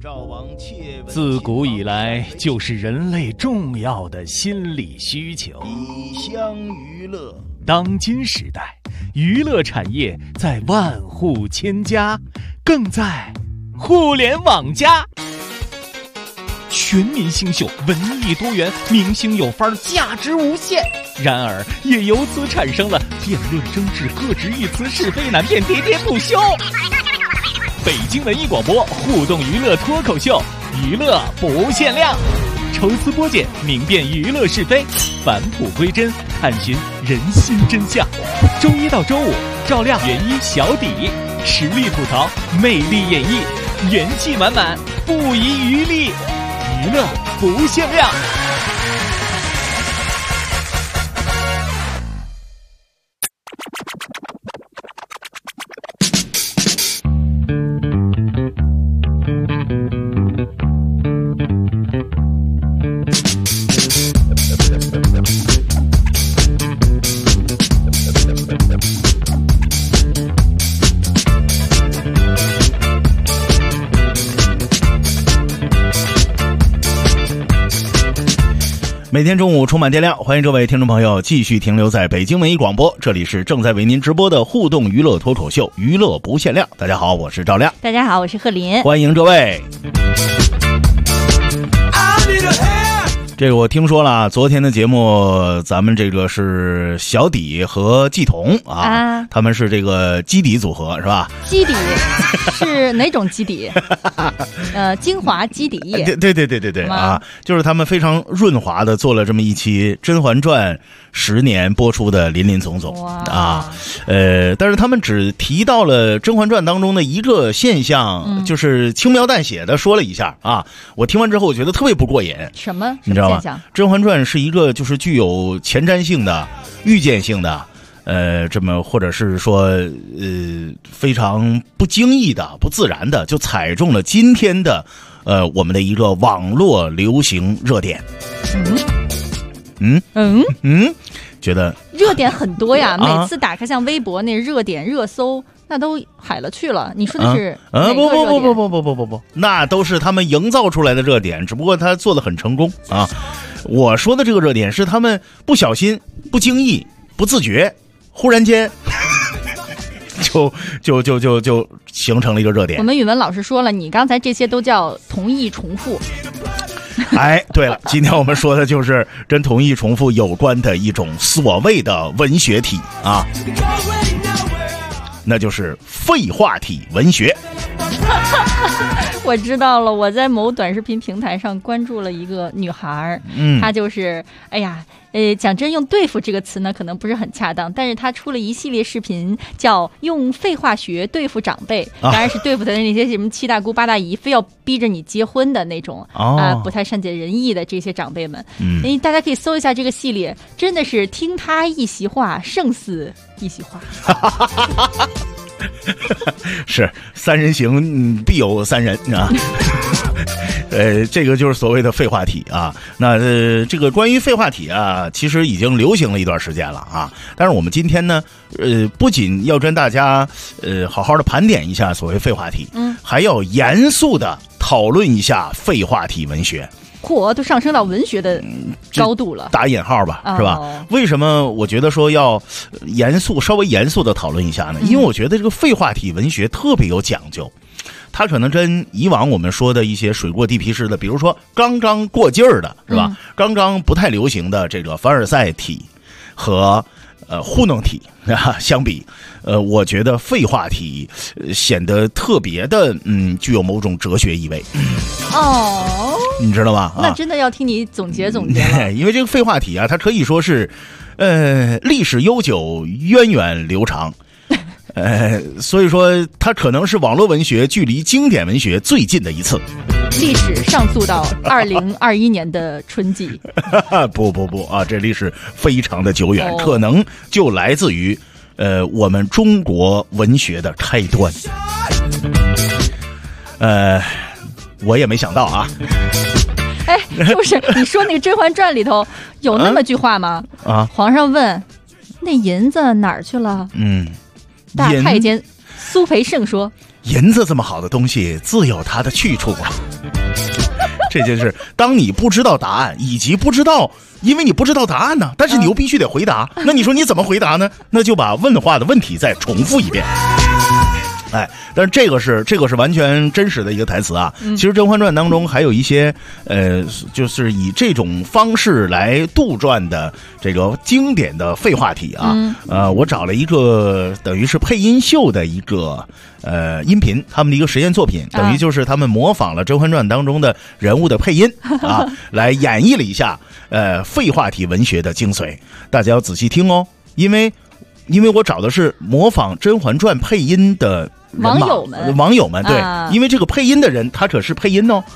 自古以来就是人类重要的心理需求。 以乡娱乐， 当今时代，娱乐产业在万户千家，更在互联网加。全民新秀，文艺多元，明星有范儿，价值无限。然而，也由此产生了辩论争执、各执一词、是非难辨、喋喋不休。北京文艺广播互动娱乐脱口秀，娱乐不限量，抽丝剥茧，明辨娱乐是非，返璞归真，探寻人心真相。周一到周五，照亮原一小底，实力吐槽，魅力演绎，元气满满，不遗余力，娱乐不限量。 每天中午充满电量，欢迎各位听众朋友继续停留在北京文艺广播，这里是正在为您直播的互动娱乐脱口秀，娱乐不限量。大家好，我是赵亮。 大家好，我是贺林。 欢迎各位。这个我听说了，昨天的节目咱们这个是小底和季彤啊，他们是这个基底组合是吧？ 基底是哪种基底？精华基底。 对啊，就是他们非常润滑的做了这么一期《甄嬛传》10年播出的林林总总啊，但是他们只提到了《甄嬛传》当中的一个现象，就是轻描淡写的说了一下啊。我听完之后，我觉得特别不过瘾。 什么？ 你知道吗？《甄嬛传》是一个就是具有前瞻性的、预见性的，这么或者是说非常不经意的、不自然的，就踩中了今天的我们的一个网络流行热点。觉得热点很多呀，每次打开像微博那热点热搜，那都海了去了。你说的是哪个热点？ 不，那都是他们营造出来的热点，只不过他做得很成功啊。我说的这个热点是他们不小心、不经意、不自觉，忽然间就形成了一个热点。 我们语文老师说了，你刚才这些都叫同义重复。 哎，对了，今天我们说的就是跟同义重复有关的一种所谓的文学体啊，那就是废话体文学。 我知道了，我在某短视频平台上关注了一个女孩，她就是讲真，用对付这个词呢可能不是很恰当，但是她出了一系列视频叫用废话学对付长辈，当然是对付的那些什么七大姑八大姨非要逼着你结婚的那种不太善解人意的这些长辈们。大家可以搜一下这个系列，真的是听她一席话胜似一席话。 是三人行必有三人啊。这个就是所谓的废话体啊。那这个关于废话体啊，其实已经流行了一段时间了啊。但是我们今天呢，不仅要跟大家好好的盘点一下所谓废话体，还要严肃的讨论一下废话体文学。 都上升到文学的高度了， 打引号吧，是吧？为什么我觉得说要稍微严肃的讨论一下呢？因为我觉得这个废话体文学特别有讲究，它可能跟以往我们说的一些水过地皮式的，比如说刚刚过劲儿的，是吧？刚刚不太流行的这个凡尔赛体和糊弄体相比，我觉得废话体显得特别的具有某种哲学意味。你知道吧？ 那真的要听你总结总结了。 因为这个废话体啊，它可以说是历史悠久、源远流长。所以说它可能是网络文学距离经典文学最近的一次。 历史上溯到2021年的春季。 不啊，这历史非常的久远，可能就来自于我们中国文学的开端。我也没想到啊。 是不是你说那个《甄嬛传》里头有那么句话吗？皇上问那银子哪儿去了？大太监苏培盛说银子这么好的东西，自有它的去处啊。这就是当你不知道答案，以及不知道，因为你不知道答案呢，但是你又必须得回答，那你说你怎么回答呢？那就把问话的问题再重复一遍。哎，但是这个是完全真实的一个台词啊。其实《甄嬛传》当中还有一些就是以这种方式来杜撰的这个经典的废话题啊。我找了一个等于是配音秀的一个音频，他们的一个实验作品，等于就是他们模仿了《甄嬛传》当中的人物的配音啊，来演绎了一下废话题文学的精髓。大家要仔细听哦，因为我找的是模仿《甄嬛传》配音的网友们对，因为这个配音的人他可是配音哦。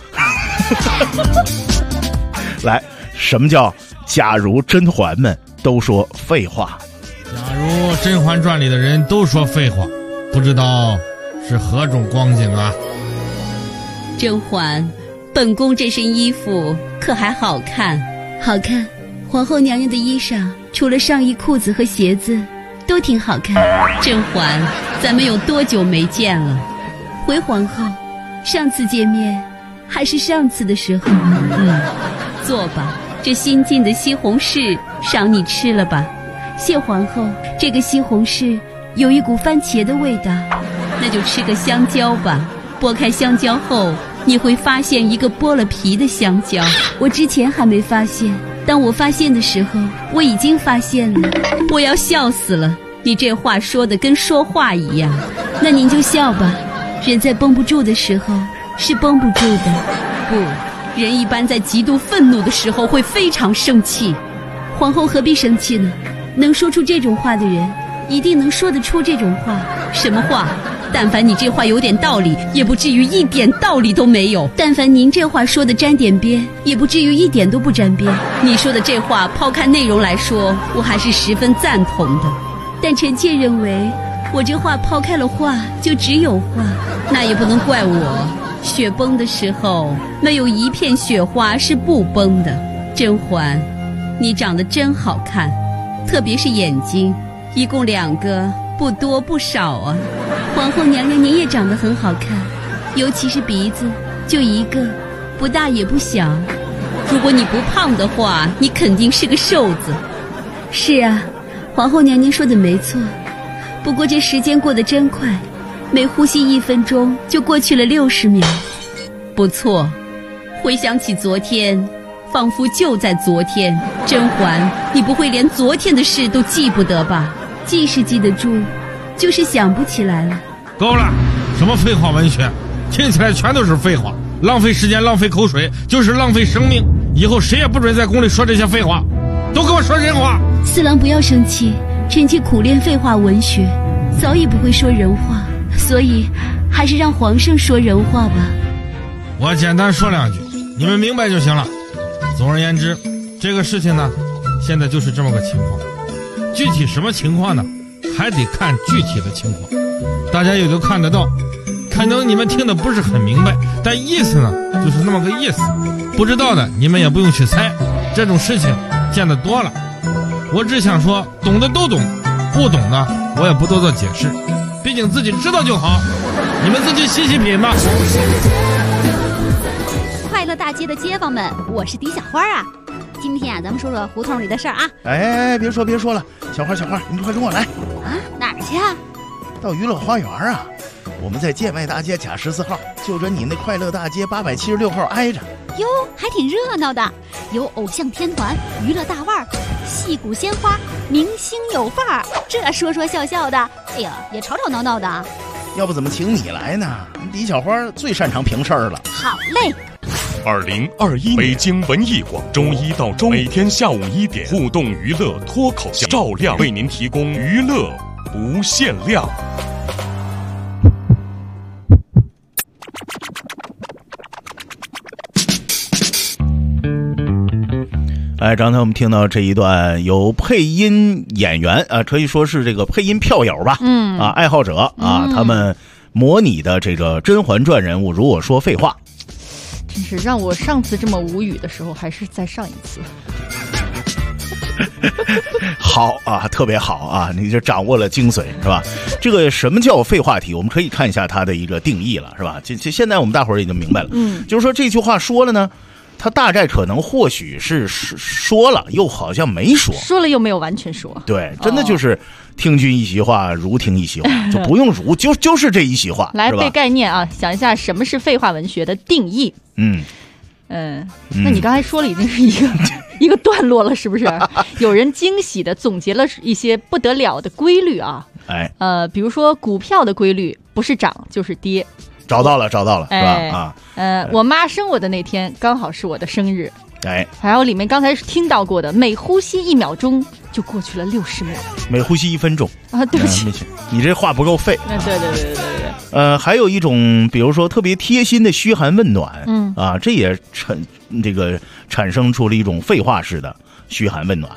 来，什么叫假如甄嬛们都说废话？ 假如《甄嬛传》里的人都说废话，不知道是何种光景啊？ 甄嬛，本宫这身衣服可还好看？好看。皇后娘娘的衣裳，除了上衣、裤子和鞋子，都挺好看。甄嬛，咱们有多久没见了？回皇后，上次见面还是上次的时候。坐吧，这新进的西红柿赏你吃了吧。谢皇后，这个西红柿有一股番茄的味道，那就吃个香蕉吧。剥开香蕉后，你会发现一个剥了皮的香蕉。我之前还没发现，当我发现的时候，我已经发现了。我要笑死了，你这话说的跟说话一样。那您就笑吧，人在绷不住的时候是绷不住的。不，人一般在极度愤怒的时候会非常生气。皇后何必生气呢？能说出这种话的人，一定能说得出这种话。什么话？但凡你这话有点道理，也不至于一点道理都没有。但凡您这话说的沾点边，也不至于一点都不沾边。你说的这话，抛开内容来说，我还是十分赞同的。但臣妾认为，我这话抛开了话，就只有话，那也不能怪我。雪崩的时候，没有一片雪花是不崩的。甄嬛，你长得真好看，特别是眼睛，一共2个，不多不少啊。皇后娘娘您也长得很好看，尤其是鼻子，就一个，不大也不小。如果你不胖的话，你肯定是个瘦子。是啊，皇后娘娘说的没错。不过这时间过得真快，每呼吸1分钟就过去了60秒。不错，回想起昨天，仿佛就在昨天。甄嬛，你不会连昨天的事都记不得吧？记是记得住，就是想不起来了。 够了，什么废话文学，听起来全都是废话，浪费时间，浪费口水，就是浪费生命。以后谁也不准在宫里说这些废话，都给我说人话。 四郎不要生气，臣妾苦练废话文学，早已不会说人话，所以还是让皇上说人话吧。 我简单说2句，你们明白就行了。总而言之，这个事情呢，现在就是这么个情况。具体什么情况呢？还得看具体的情况。大家也都看得到，可能你们听得不是很明白，但意思呢，就是那么个意思。不知道的你们也不用去猜，这种事情见得多了。我只想说，懂的都懂，不懂的我也不多做解释，毕竟自己知道就好，你们自己细细品吧。 快乐大街的街坊们，我是狄小花啊。今天啊，咱们说说胡同里的事儿啊。 哎，别说了，小花，你快跟我来啊！哪儿去啊？ 到娱乐花园啊。我们在建外大街甲14号，就跟你那快乐大街876号挨着。 哟，还挺热闹的，有偶像天团、娱乐大腕、戏骨鲜花、明星有范儿，这说说笑笑的，哎呀，也吵吵闹闹的。 要不怎么请你来呢？狄小花最擅长评事儿了。 好嘞。 2021北京文艺广周1到周每天下午1点，互动娱乐脱口秀照亮为您提供娱乐不限量。 哎，刚才我们听到这一段由配音演员啊，可以说是这个配音票友吧，爱好者啊，他们模拟的这个《甄嬛传》人物如果说废话。 真是让我上次这么无语的时候，还是再上一次。 好啊，特别好啊，你这掌握了精髓是吧？这个什么叫废话题，我们可以看一下它的一个定义了是吧？现在我们大伙儿已经明白了，就是说这句话说了呢，他大概可能或许是说了，又好像没说， 说了又没有完全说。 对，真的就是听君一席话，如听一席话，就不用如，就是这一席话。 来背概念啊，想一下什么是废话文学的定义。那你刚才说了已经是一个段落了，是不是？有人惊喜的总结了一些不得了的规律啊。比如说股票的规律不是涨就是跌。找到了，是吧？我妈生我的那天刚好是我的生日。还有里面刚才听到过的，每呼吸1秒钟就过去了60秒， 每呼吸1分钟啊，对不起， 你这话不够废。 对。 还有一种，比如说特别贴心的嘘寒问暖，这也产生出了一种废话式的嘘寒问暖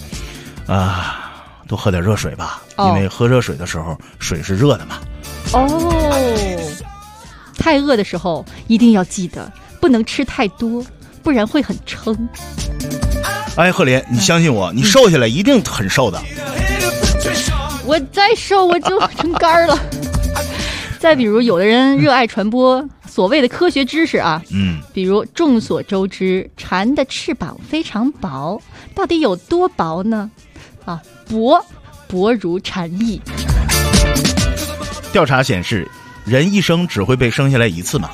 多喝点热水吧，因为喝热水的时候水是热的嘛。 太饿的时候一定要记得不能吃太多，不然会很撑。 贺林，你相信我，你瘦下来一定很瘦的。 我再瘦我就成干了。再比如，有的人热爱传播所谓的科学知识啊，比如众所周知，蝉的翅膀非常薄，到底有多薄呢？薄如蝉翼。 调查显示，人一生只会被生下来一次嘛。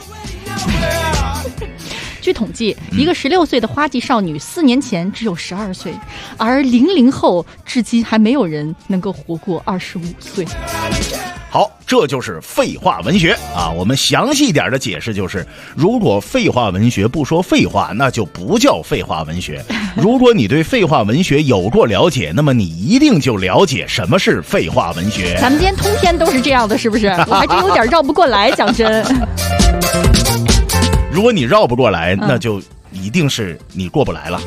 据统计，一个16岁的花季少女4年前只有12岁，而00后至今还没有人能够活过25岁。 好，这就是废话文学啊！我们详细一点的解释就是，如果废话文学不说废话，那就不叫废话文学。如果你对废话文学有过了解，那么你一定就了解什么是废话文学。 咱们今天通篇都是这样的，是不是？我还真有点绕不过来，讲真。 如果你绕不过来，那就一定是你过不来了。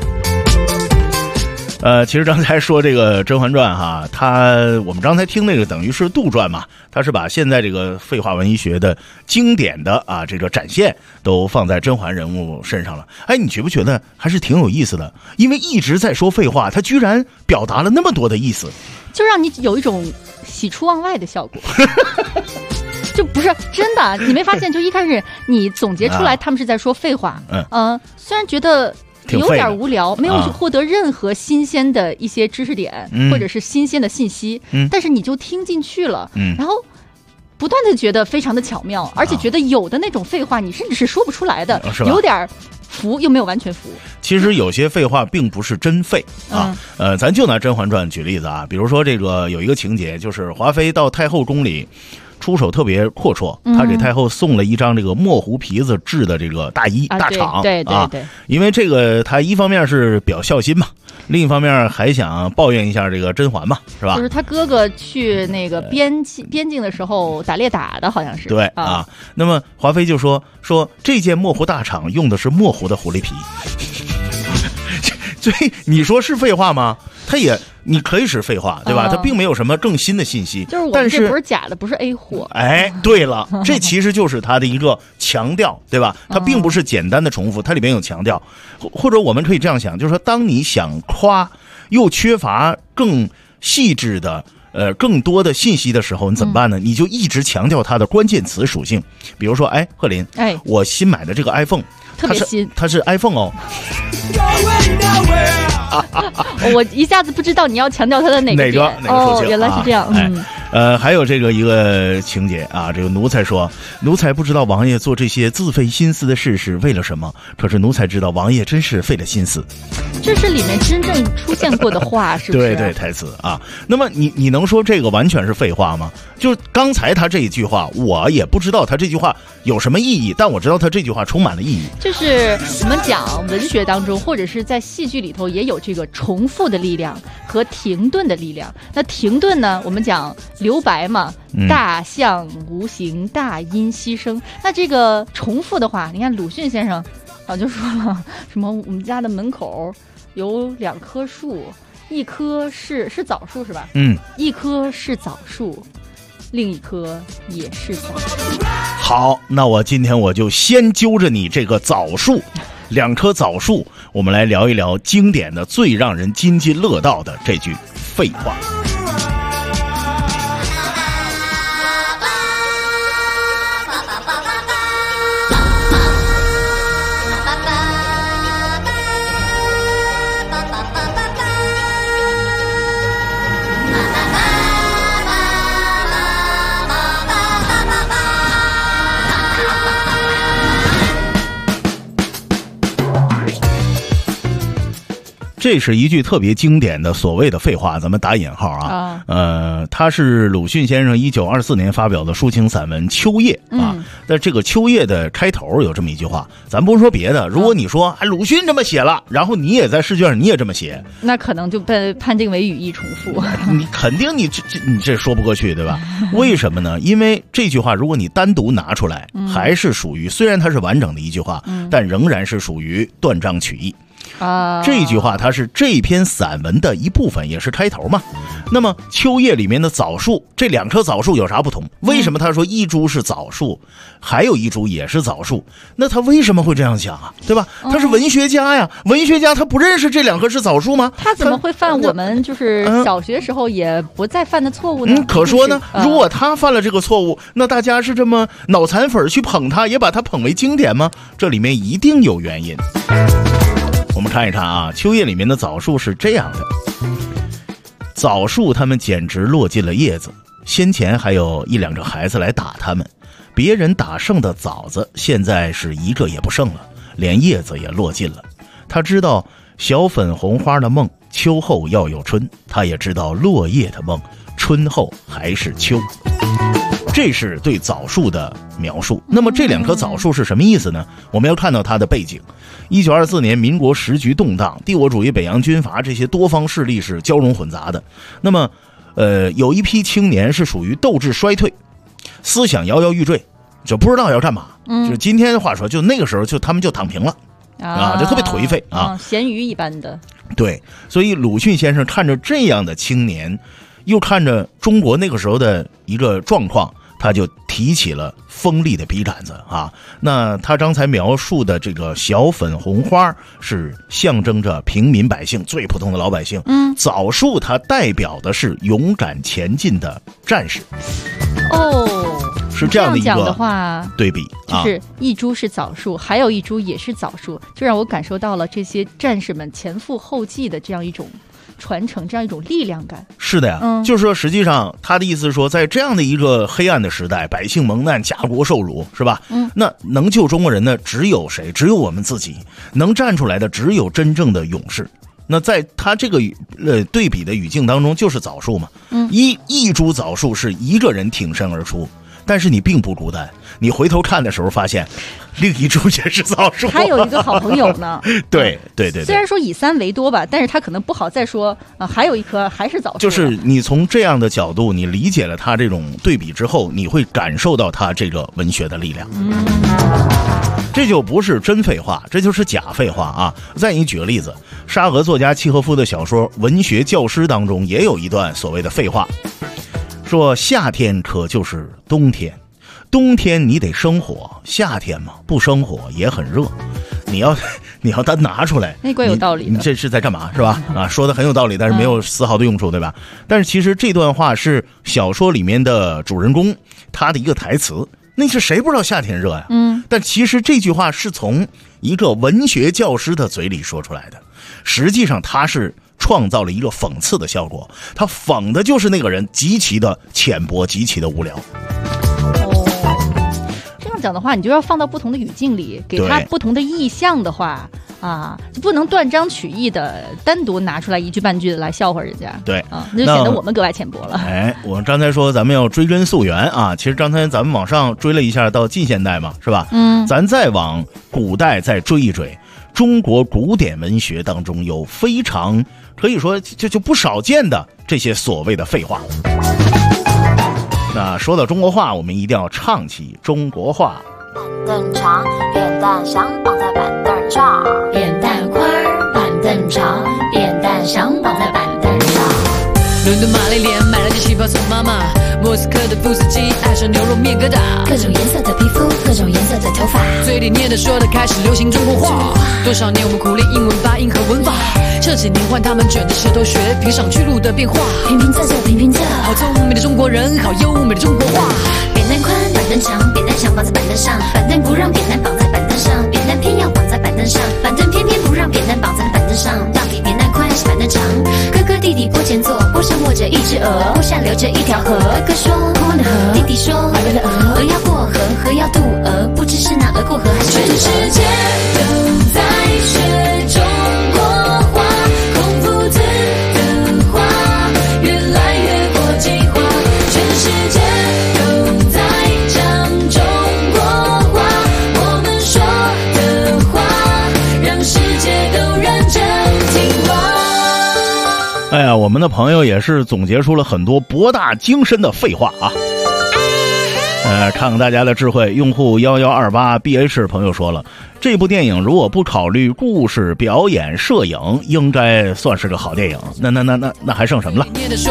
其实刚才说这个《甄嬛传》哈，我们刚才听那个等于是杜撰嘛，它是把现在这个废话文学的经典的这个展现都放在甄嬛人物身上了。你觉不觉得还是挺有意思的？因为一直在说废话，它居然表达了那么多的意思， 就让你有一种喜出望外的效果。就不是真的，你没发现？就一开始你总结出来，他们是在说废话。虽然觉得有点无聊，没有获得任何新鲜的一些知识点，或者是新鲜的信息，但是你就听进去了，然后不断的觉得非常的巧妙，而且觉得有的那种废话你甚至是说不出来的，有点服又没有完全服。 其实有些废话并不是真废咱就拿《甄嬛传》举例子啊，比如说这个有一个情节，就是华妃到太后宫里出手特别阔绰，他给太后送了一张这个墨狐皮子制的这个大衣大氅， 对， 因为这个他一方面是表孝心嘛，另一方面还想抱怨一下这个甄嬛嘛，是吧？ 就是他哥哥去那个边境的时候打猎打的，好像是。 对那么华妃就说这件墨狐大氅用的是墨狐的狐狸皮，所以你说是废话吗？你可以是废话，对吧？它并没有什么更新的信息， 就是我们这不是假的，不是 A 货。 对了，这其实就是它的一个强调，对吧？它并不是简单的重复，它里面有强调，或者我们可以这样想，就是说，当你想夸又缺乏更细致的更多的信息的时候，你怎么办呢？你就一直强调它的关键词属性，比如说，贺林，我新买的这个 iPhone。 特别新， 它是 iPhone 哦。 我一下子不知道你要强调它的哪个点。 哪个属性？ 原来是这样。 还有这个一个情节这个奴才说，奴才不知道王爷做这些自费心思的事是为了什么，可是奴才知道王爷真是费了心思。 这是里面真正出现过的话，是不是？ 对，台词那么你能说这个完全是废话吗？就刚才他这一句话，我也不知道他这句话有什么意义，但我知道他这句话充满了意义。 就是我们讲文学当中，或者是在戏剧里头，也有这个重复的力量和停顿的力量。那停顿呢，我们讲留白嘛，大象无形，大音希声。那这个重复的话，你看鲁迅先生就说了，什么我们家的门口有2棵树，一棵是枣树是吧？一棵是枣树，另一棵也是枣树。好， 那我今天我就先揪着你这个枣树，2棵枣树， 我们来聊一聊经典的最让人津津乐道的这句废话。这是一句特别经典的所谓的废话，咱们打引号啊。它是鲁迅先生1924年发表的抒情散文《秋夜》啊。在这个《秋夜》的开头有这么一句话，咱不说别的，如果你说鲁迅这么写了，然后你也在试卷上你也这么写， 那可能就被判定为语义重复。 你肯定你这说不过去，对吧？为什么呢？因为这句话如果你单独拿出来，还是属于虽然它是完整的一句话，但仍然是属于断章取义。这句话它是这篇散文的一部分，也是开头嘛。那么秋叶里面的枣树，这两棵枣树有啥不同？为什么他说一株是枣树，还有一株也是枣树？那他为什么会这样想啊？对吧？他是文学家呀，文学家他不认识这两棵是枣树吗？ 他怎么会犯我们就是小学时候也不再犯的错误呢？ 可说呢，如果他犯了这个错误，那大家是这么脑残粉去捧他，也把他捧为经典吗？这里面一定有原因。我们看一看啊，秋叶里面的枣树是这样的。枣树它们简直落尽了叶子，先前还有一两个孩子来打它们，别人打剩的枣子现在是一个也不剩了，连叶子也落尽了。他知道小粉红花的梦，秋后要有春，他也知道落叶的梦，春后还是秋。这是对枣树的描述。那么这两棵枣树是什么意思呢？我们要看到它的背景。1924年民国时局动荡，帝国主义、北洋军阀这些多方势力是交融混杂的。那么有一批青年是属于斗志衰退，思想摇摇欲坠，就不知道要干嘛。就是今天的话说，就那个时候就他们就躺平了就特别颓废咸鱼一般的。 对，所以鲁迅先生看着这样的青年，又看着中国那个时候的一个状况，他就提起了锋利的笔杆子啊。那他刚才描述的这个小粉红花是象征着平民百姓，最普通的老百姓。枣树它代表的是勇敢前进的战士。是这样的一个对比， 就是一株是枣树，还有一株也是枣树，就让我感受到了这些战士们前赴后继的这样一种传承，这样一种力量感。 是的呀，就是说实际上他的意思是说，在这样的一个黑暗的时代，百姓蒙难，家国受辱，是吧？那能救中国人的只有谁？只有我们自己，能站出来的只有真正的勇士。那在他这个对比的语境当中，就是枣树嘛。一株枣树是一个人挺身而出，但是你并不孤单，你回头看的时候发现另一株也是枣树， 还有一个好朋友呢。 对，虽然说以3为多吧，但是他可能不好再说还有一棵还是枣树。 就是你从这样的角度，你理解了他这种对比之后，你会感受到他这个文学的力量。这就不是真废话，这就是假废话啊！再给你举个例子，沙俄作家契诃夫的小说《文学教师》当中也有一段所谓的废话，说夏天可就是冬天，冬天你得生火，夏天嘛不生火也很热，你要单拿出来， 那怪有道理的。 你这是在干嘛是吧？说的很有道理，但是没有丝毫的用处，对吧？但是其实这段话是小说里面的主人公他的一个台词。那是谁不知道夏天热呀？但其实这句话是从一个文学教师的嘴里说出来的，实际上他是创造了一个讽刺的效果，他讽的就是那个人极其的浅薄，极其的无聊。 这样讲的话，你就要放到不同的语境里，给他不同的意象的话就不能断章取义的单独拿出来一句半句的来笑话人家。 对那就显得我们格外浅薄了。 我刚才说咱们要追根溯源其实刚才咱们往上追了一下到近现代嘛，是吧？咱再往古代再追一追，中国古典文学当中有非常可以说就不少见的这些所谓的废话。那说到中国话，我们一定要唱起中国话。 板凳长，扁担想绑在板凳这儿；扁担宽，板凳长，扁担想绑在板凳上。伦敦玛丽莲买了的细胞从妈妈，莫斯科的富斯基爱上牛肉面疙瘩， 各种颜色的皮肤，各种颜色的头发， 嘴里念的说的开始流行中国话。多少年我们苦练英文发音和文法，这几年换他们卷着舌头学评上去路的变化。 平平仄仄平平仄， 好聪明的中国人，好优美的中国话。 扁担宽，板凳长，扁担想绑在板凳上，板凳不让扁担绑在板凳上，扁担偏要绑在板凳上，板凳偏偏不让扁担绑在板凳上。到底扁担宽还是板凳长？哥哥弟弟坡前坐，坡上卧着一只鹅，坡下流着一条河。哥哥说坡的河，弟弟说鹅的鹅，鹅要过河，河要渡鹅，不知是那鹅过河还是全世界都在学中国话，孔夫子的话越来越国际化，全世界都在讲中国话，我们说的话让世界都认真听话。 哎呀，我们的朋友也是总结出了很多博大精深的废话啊。看看大家的智慧。用户1128BH 朋友说了，这部电影如果不考虑故事、表演、摄影，应该算是个好电影。那还剩什么了？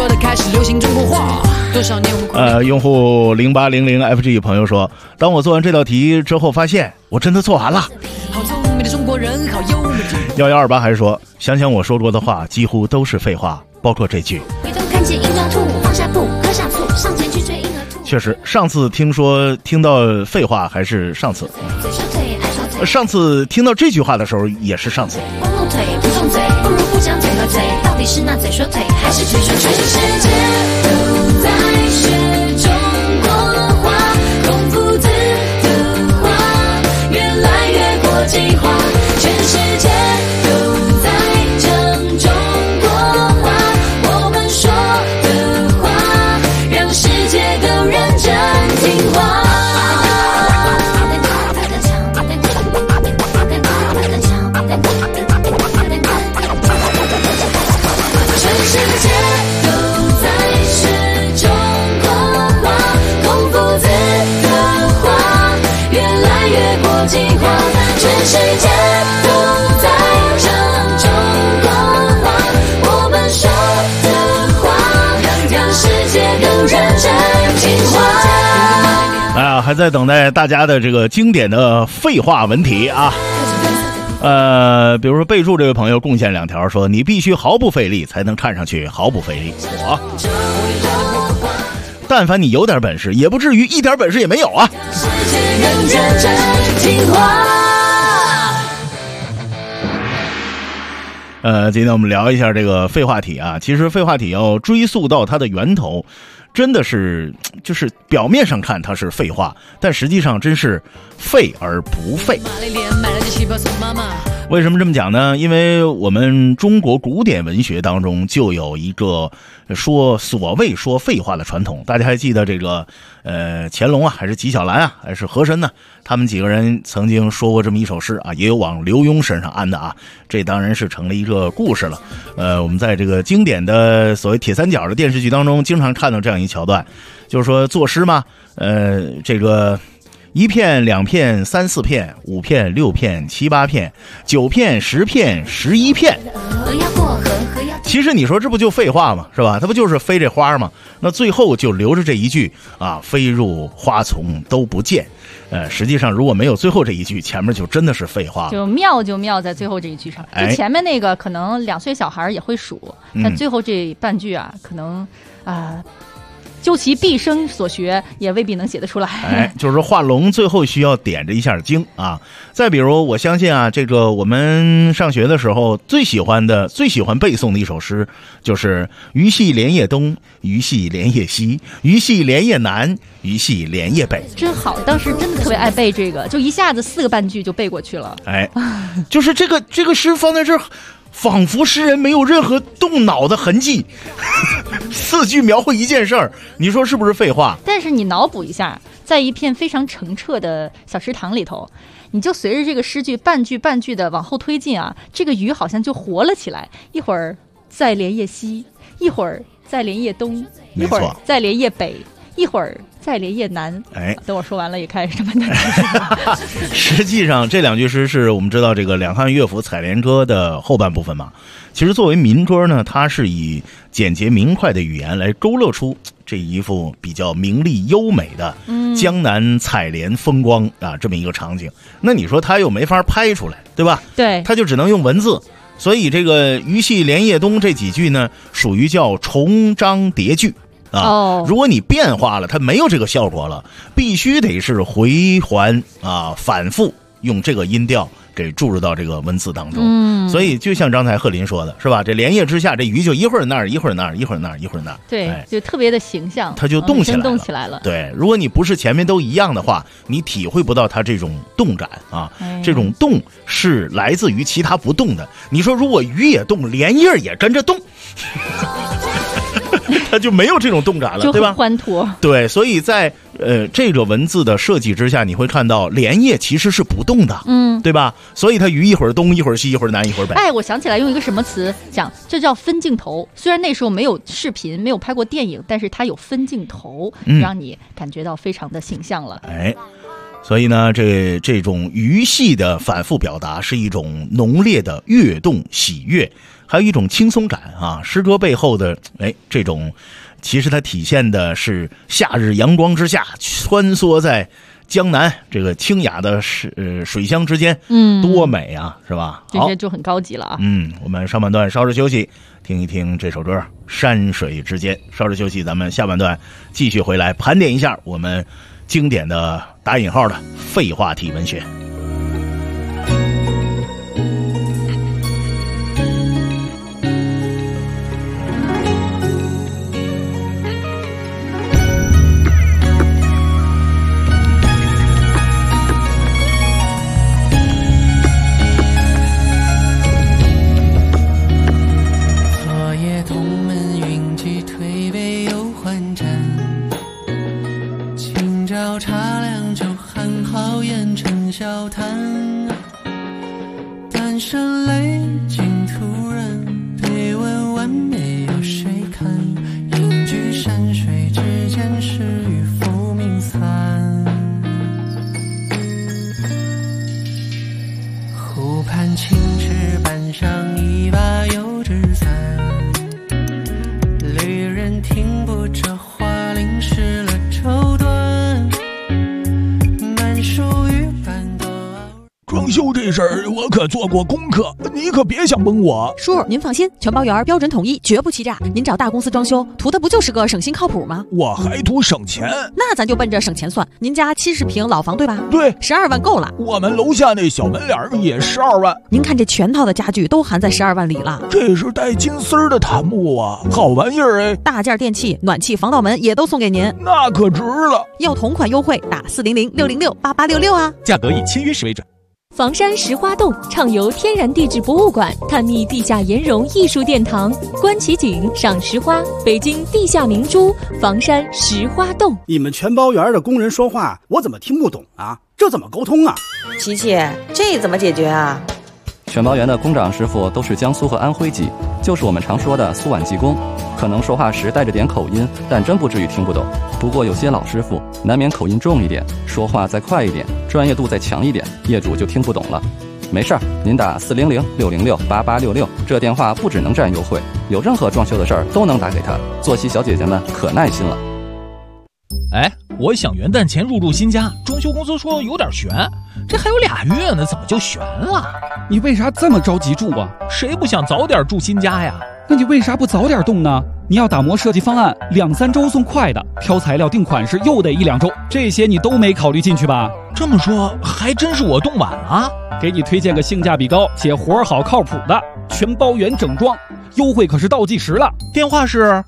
用户0800FG 朋友说，当我做完这道题之后，发现我真的做完了。 好聪明的中国人，好优美的。 1128还说，想想我说过的话，几乎都是废话，包括这句。 回头看见婴儿吐，放下布，喝上醋，上前去追婴儿吐。 确实，上次听到废话还是上次。 嘴说腿，爱说嘴。 上次听到这句话的时候也是上次。 光露腿不动嘴，不如不讲嘴和嘴。到底是那嘴说腿，还是腿说腿？ 全世界都在学中国话，孔夫子的话越来越国际化，全世界都在讲中国话，我们说的话让世界都认真听话。全世界都在学中国话，孔夫子的话越来越国际化，全世界都在讲中国话，我们说的话让世界更认真听话。 哎呀，还在等待大家的这个经典的废话文题啊。比如说备注这位朋友贡献2条，说你必须毫不费力才能看上去毫不费力。但凡你有点本事，也不至于一点本事也没有啊。 世界更认真听话。 今天我们聊一下这个废话题啊。其实废话题要追溯到它的源头，真的是就是表面上看它是废话，但实际上真是废而不废。为什么这么讲呢？因为我们中国古典文学当中就有一个所谓说废话的传统。大家还记得这个乾隆啊，还是纪晓岚啊，还是和珅呢？他们几个人曾经说过这么一首诗啊，也有往刘墉身上安的啊。这当然是成了一个故事了。我们在这个经典的所谓铁三角的电视剧当中，经常看到这样一桥段，就是说作诗嘛，这个1片2片3 4片5片6片7 8片9片10片11片。其实你说这不就废话吗？是吧？它不就是飞这花吗？那最后就留着这一句啊，飞入花丛都不见。实际上如果没有最后这一句，前面就真的是废话了。 就妙在最后这一句上。就前面那个可能2岁小孩也会数，但最后这半句啊，可能究其毕生所学，也未必能写得出来。 就是说画龙最后需要点着一下睛啊。再比如，我相信啊，这个我们上学的时候最喜欢背诵的一首诗，就是鱼戏莲叶东，鱼戏莲叶西，鱼戏莲叶南，鱼戏莲叶北。 真好，当时真的特别爱背这个，就一下子4个半句就背过去了。 就是这个诗放在这儿，仿佛诗人没有任何动脑的痕迹，4句描绘一件事儿，你说是不是废话？ 但是你脑补一下，在一片非常澄澈的小池塘里头，你就随着这个诗句半句的往后推进啊，这个鱼好像就活了起来，一会儿在莲叶西，一会儿在莲叶东，一会儿在莲叶北， 一会儿在连夜难。等我说完了也开始这么难。 实际上这2句诗是我们知道这个两汉乐府采莲歌的后半部分嘛。其实作为民歌呢，它是以简洁明快的语言来勾勒出这一幅比较明丽优美的江南采莲风光啊，这么一个场景。那你说它又没法拍出来，对吧？ 对， 它就只能用文字。所以这个鱼戏莲叶东这几句呢，属于叫重章叠句啊。如果你变化了，它没有这个效果了，必须得是回环啊，反复用这个音调给注入到这个文字当中。所以就像刚才贺林说的是吧，这莲叶之下，这鱼就一会儿那儿一会儿那儿一会儿那儿一会儿那儿， 对，就特别的形象， 它就动起来了， 动起来了。 对，如果你不是前面都一样的话，你体会不到它这种动感啊。这种动是来自于其他不动的。你说如果鱼也动，莲叶也跟着动它就没有这种动感了，对吧？ 欢脱。 对，所以在这个文字的设计之下，你会看到莲叶其实是不动的，对吧？所以它鱼一会儿东一会儿西一会儿南一会儿北。 我想起来用一个什么词讲，这叫分镜头。虽然那时候没有视频，没有拍过电影，但是它有分镜头，让你感觉到非常的形象了。 所以呢，这种鱼戏的反复表达是一种浓烈的跃动喜悦，还有一种轻松感啊。诗歌背后的这种，其实它体现的是夏日阳光之下，穿梭在江南这个清雅的水乡之间，多美啊，是吧？ 这些就很高级了啊。 我们上半段稍事休息，听一听这首歌《山水之间》。稍事休息，咱们下半段继续回来盘点一下我们经典的打引号的废话体文学。 单身泪尽途人，对问完没有谁看，隐居山水之间，是与浮名散。湖畔青石板上一把油纸伞，旅人听不着花淋湿了绸缎，难属于半朵。 装修这事儿我可做过功课，你可别想蒙我。 叔，您放心，全包园标准统一，绝不欺诈。您找大公司装修，图的不就是个省心靠谱吗？ 我还图省钱。 那咱就奔着省钱算。您家70平老房对吧？ 对 ，12万够了。 我们楼下那小门脸也12万。 您看这全套的家具都含在12万里了。 这是带金丝儿的檀木啊，好玩意儿哎！ 大件电器、暖气、防盗门也都送给您， 那可值了。 要同款优惠，打400-606-8866啊， 价格以签约时为准。 房山石花洞畅游天然地质博物馆，探秘地下岩溶艺术殿堂，观奇景，赏石花，北京地下明珠房山石花洞。 你们全包园的工人说话，我怎么听不懂啊？这怎么沟通啊？ 琪琪，这怎么解决啊？ 全包园的工长师傅都是江苏和安徽籍，就是我们常说的苏皖技工，可能说话时带着点口音，但真不至于听不懂。不过有些老师傅难免口音重一点，说话再快一点，专业度再强一点，业主就听不懂了。没事儿，您打400-606-8866，这电话不只能占优惠，有任何装修的事儿都能打给他。坐席小姐姐们可耐心了。 我想元旦前入住新家，装修公司说有点悬，这还有2月呢，怎么就悬了？ 你为啥这么着急住啊？ 谁不想早点住新家呀？ 那你为啥不早点动呢？你要打磨设计方案，2-3周送快的，挑材料定款式又得1-2周，这些你都没考虑进去吧？ 这么说还真是我动晚了。 给你推荐个性价比高且活好靠谱的全包园整装，优惠可是倒计时了。 电话是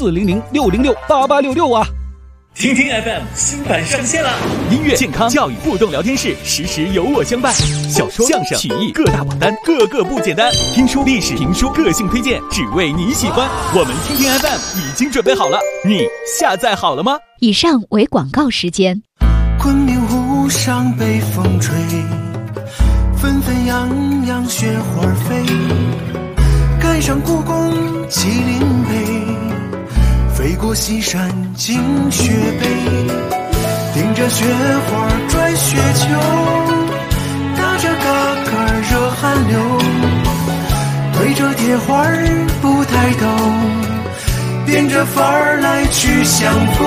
400-606-8866啊。 听听 FM 新版上线了，音乐、健康、教育、互动聊天室，时时有我相伴。小说、相声、曲艺各大榜单，个个不简单。听书、历史、评书，个性推荐，只为你喜欢。我们听听 FM 已经准备好了，你下载好了吗？ 以上为广告时间。 昆明湖上北风吹，纷纷扬扬雪花飞，赶上故宫麒麟碑，飞过过西山进雪北，顶着雪花转雪球，打着嘎嘎热汗流，对着铁花不抬头，变着法儿来去相逢。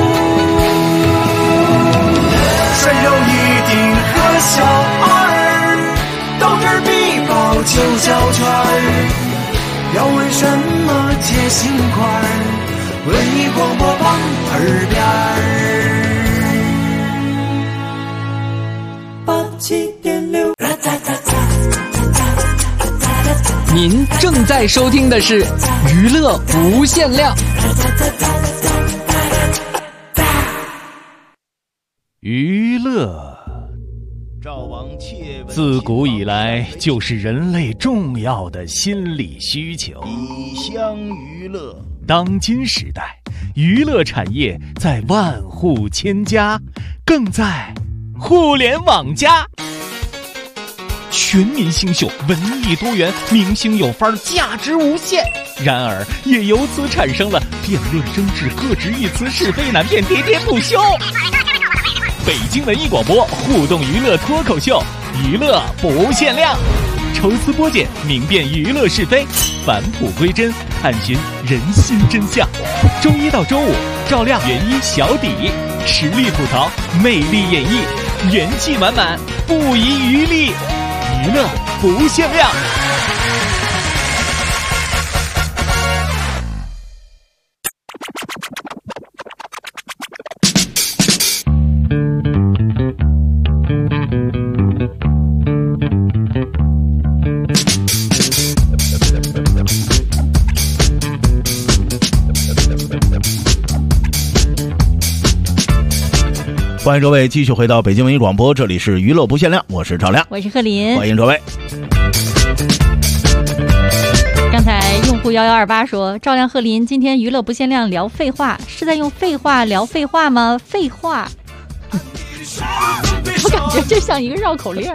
山有一定和小二，斗智必报9小圈。要问什么解心块，文艺广播榜耳边87.6。 您正在收听的是娱乐无限量。 娱乐自古以来就是人类重要的心理需求。 以相娱乐， 当今时代，娱乐产业在万户千家，更在互联网加。全民新秀，文艺多元，明星有范儿，价值无限。然而，也由此产生了辩论争执、各执一词、是非难辨、喋喋不休。北京文艺广播互动娱乐脱口秀，娱乐不限量，抽丝剥茧，明辨娱乐是非，返璞归真，探寻人心真相。周一到周五，照亮原一小底，实力吐槽，魅力演绎，元气满满，不遗余力，娱乐不限量。 欢迎各位继续回到北京文艺广播，这里是娱乐不限量，我是赵亮， 我是贺林， 欢迎各位。 刚才用户1128说，赵亮、贺林今天娱乐不限量聊废话，是在用废话聊废话吗？废话我感觉这像一个绕口令。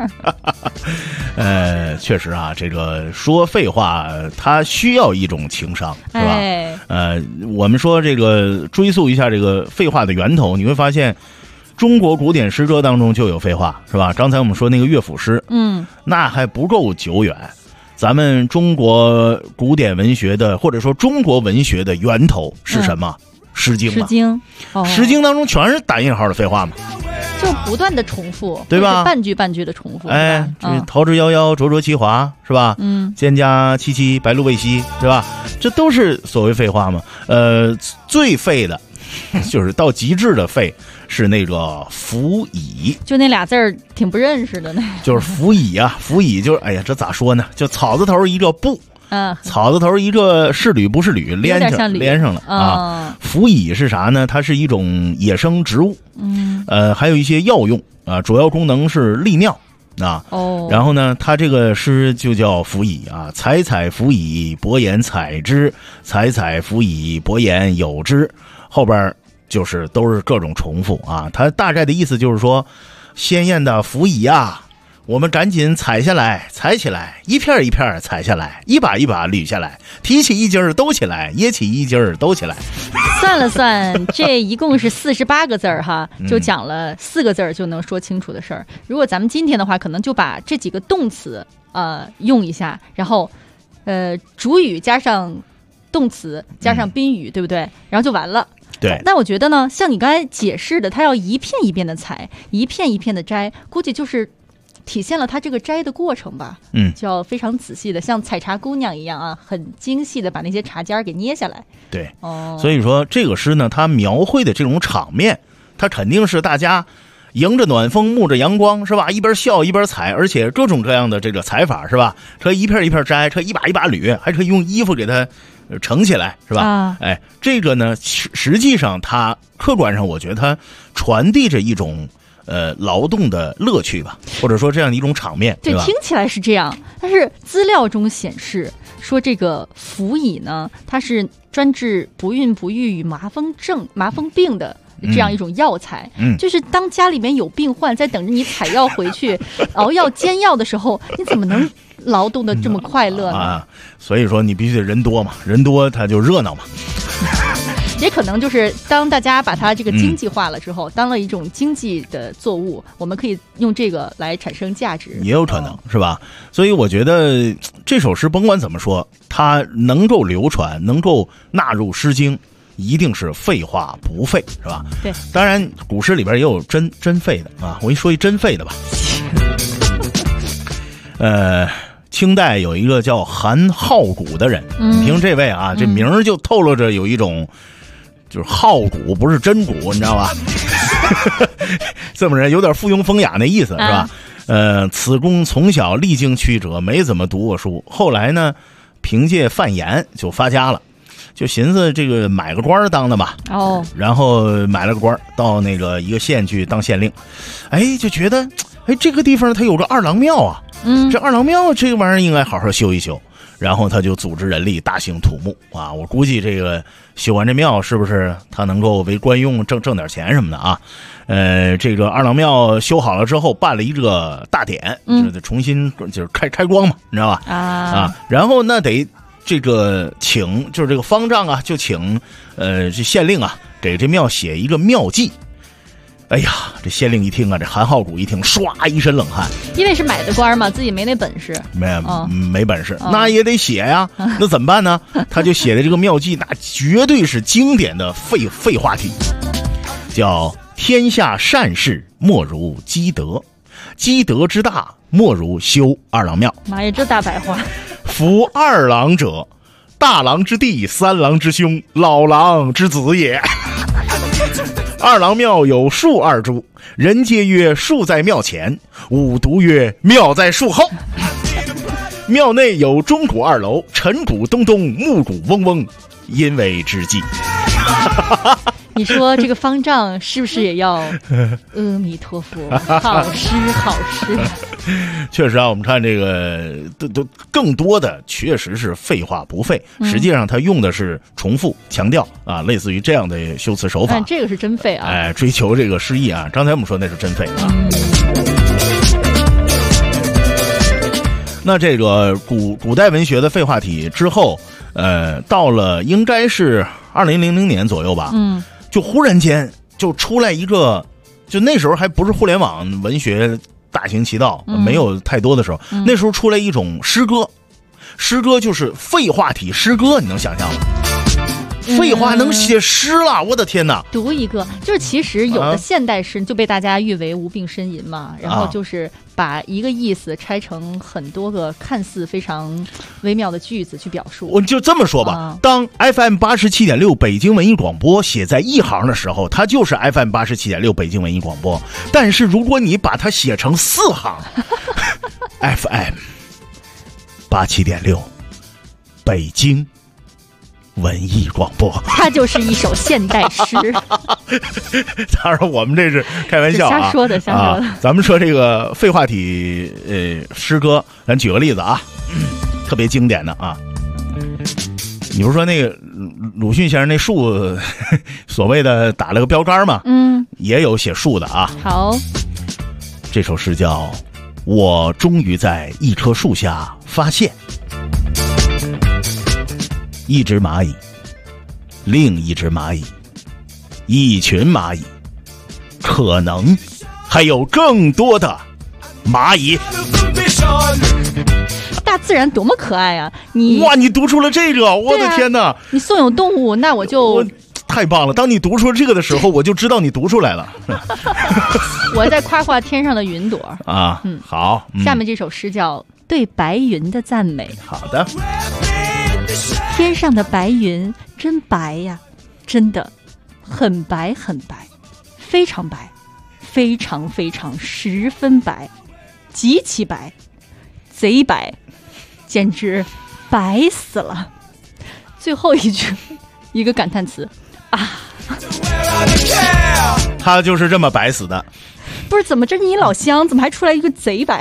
确实啊，这个说废话它需要一种情商，是吧？我们说这个追溯一下这个废话的源头，你会发现中国古典诗歌当中就有废话，是吧？刚才我们说那个乐府诗，那还不够久远。咱们中国古典文学的，或者说中国文学的源头是什么？诗经嘛。诗经，诗经当中全是打引号的废话嘛， 就不断的重复， 对吧？ 半句半句的重复。 桃之夭夭，灼灼其华，是吧？蒹葭萋萋，白露未晞，是吧？这都是所谓废话嘛。最废的，就是到极致的废。是那个辅以， 就那俩字儿挺不认识的那， 就是辅以啊，辅以就是，哎呀，这咋说呢？就草字头一个不，草字头一个是履不是履，连上了啊。辅以是啥呢？它是一种野生植物，还有一些药用啊，主要功能是利尿啊。然后呢，它这个诗就叫辅以啊，采采辅以，伯言采之；采采辅以，伯言有之。后边就是都是各种重复啊，它大概的意思就是说，鲜艳的辅以啊，我们赶紧采下来，采起来，一片一片采下来，一把一把捋下来，提起一筋儿兜起来，掖起一筋儿兜起来。 算了算，这一共是48个字儿哈，就讲了4个字儿就能说清楚的事儿。如果咱们今天的话，可能就把这几个动词用一下，然后主语加上动词加上宾语，对不对？然后就完了。 对， 那我觉得呢，像你刚才解释的，它要一片一片的采，一片一片的摘，估计就是体现了它这个摘的过程吧。就要非常仔细的，像采茶姑娘一样啊，很精细的把那些茶尖给捏下来。 对，所以说这个诗呢，它描绘的这种场面，它肯定是大家迎着暖风，沐着阳光，是吧？一边笑一边采，而且各种各样的这个采法，是吧？可以一片一片摘，可以一把一把捋，还可以用衣服给它盛起来，是吧？这个呢，实际上它客观上，我觉得它传递着一种劳动的乐趣吧，或者说这样的一种场面，对吧？ 听起来是这样，但是资料中显示说，这个辅以呢，它是专治不孕不育与麻风病的这样一种药材。就是当家里面有病患在等着你采药回去熬药煎药的时候，你怎么能劳动的这么快乐呢？ 所以说你必须得人多嘛，人多它就热闹嘛。 也可能就是当大家把它这个经济化了之后，当了一种经济的作物，我们可以用这个来产生价值， 也有可能是吧？所以我觉得这首诗甭管怎么说，它能够流传，能够纳入《诗经》，一定是废话不废，是吧？ 对， 当然古诗里边也有真废的啊。我一说一真废的吧，清代有一个叫韩好古的人，你听这位啊，这名儿就透露着有一种就是好古，不是真古，你知道吧？这么人有点附庸风雅那意思，是吧？此公从小历经曲折，没怎么读过书，后来呢，凭借贩盐就发家了。就寻思这个买个官当的吧，然后买了个官到那个一个县去当县令，就觉得这个地方它有个二郎庙啊，这二郎庙这个玩意儿应该好好修一修，然后他就组织人力大兴土木啊。我估计这个修完这庙是不是他能够为官用挣点钱什么的啊？这个二郎庙修好了之后办了一个大典，就是重新就是开光嘛，你知道吧？啊，然后那得。这个请就是这个方丈啊，就请这县令啊给这庙写一个庙记。哎呀，这县令一听啊，这韩好古一听，唰一身冷汗， 因为是买的官嘛，自己没那本事， 没本事，那也得写呀。那怎么办呢？他就写的这个庙记，那绝对是经典的废话体，叫天下善事莫如积德，积德之大莫如修二郎庙。 妈呀，这大白话！ 夫二郎者，大郎之弟，三郎之兄，老郎之子也。二郎庙有树二株，人皆曰树在庙前，吾独曰庙在树后。庙内有钟鼓二楼，晨鼓咚咚，暮鼓嗡嗡，因为之计。 你说这个方丈是不是也要阿弥陀佛？好诗好诗。 确实啊，我们看这个都更多的确实是废话不废，实际上他用的是重复强调啊，类似于这样的修辞手法。 这个是真废啊！ 追求这个诗意啊。刚才我们说那是真废啊。那这个古代文学的废话体之后，到了应该是2000年左右吧，就忽然间就出来一个，就那时候还不是互联网文学大行其道，没有太多的时候，那时候出来一种诗歌，诗歌就是废话体诗歌，你能想象吗？废话能写诗了，我的天哪！ 读一个，就是其实有的现代诗就被大家誉为无病呻吟嘛，然后就是把一个意思拆成很多个看似非常微妙的句子去表述。 我就这么说吧，当 FM87.6 北京文艺广播写在一行的时候，它就是 FM87.6 北京文艺广播。但是如果你把它写成4行，FM87.6 北京文艺广播， 它就是一首现代诗。 当然我们这是开玩笑啊， 瞎说的。 咱们说这个废话体诗歌，咱举个例子啊，特别经典的啊。你不是说那个鲁迅先生那树所谓的打了个标杆吗？也有写树的啊。 好， 这首诗叫《我终于在一棵树下发现》。一只蚂蚁，另一只蚂蚁，一群蚂蚁，可能还有更多的蚂蚁。 大自然多么可爱啊！ 你读出了这个，我的天哪！ 你颂咏动物，那我太棒了！当你读出这个的时候，我就知道你读出来了。 我在夸夸天上的云朵啊，好。 下面这首诗叫《对白云的赞美》。 好的。 天上的白云真白呀，真的很白很白，非常白，非常非常十分白，极其白，贼白，简直白死了。最后一句一个感叹词啊， 他就是这么白死的。 不是，怎么这是你老乡，怎么还出来一个贼白？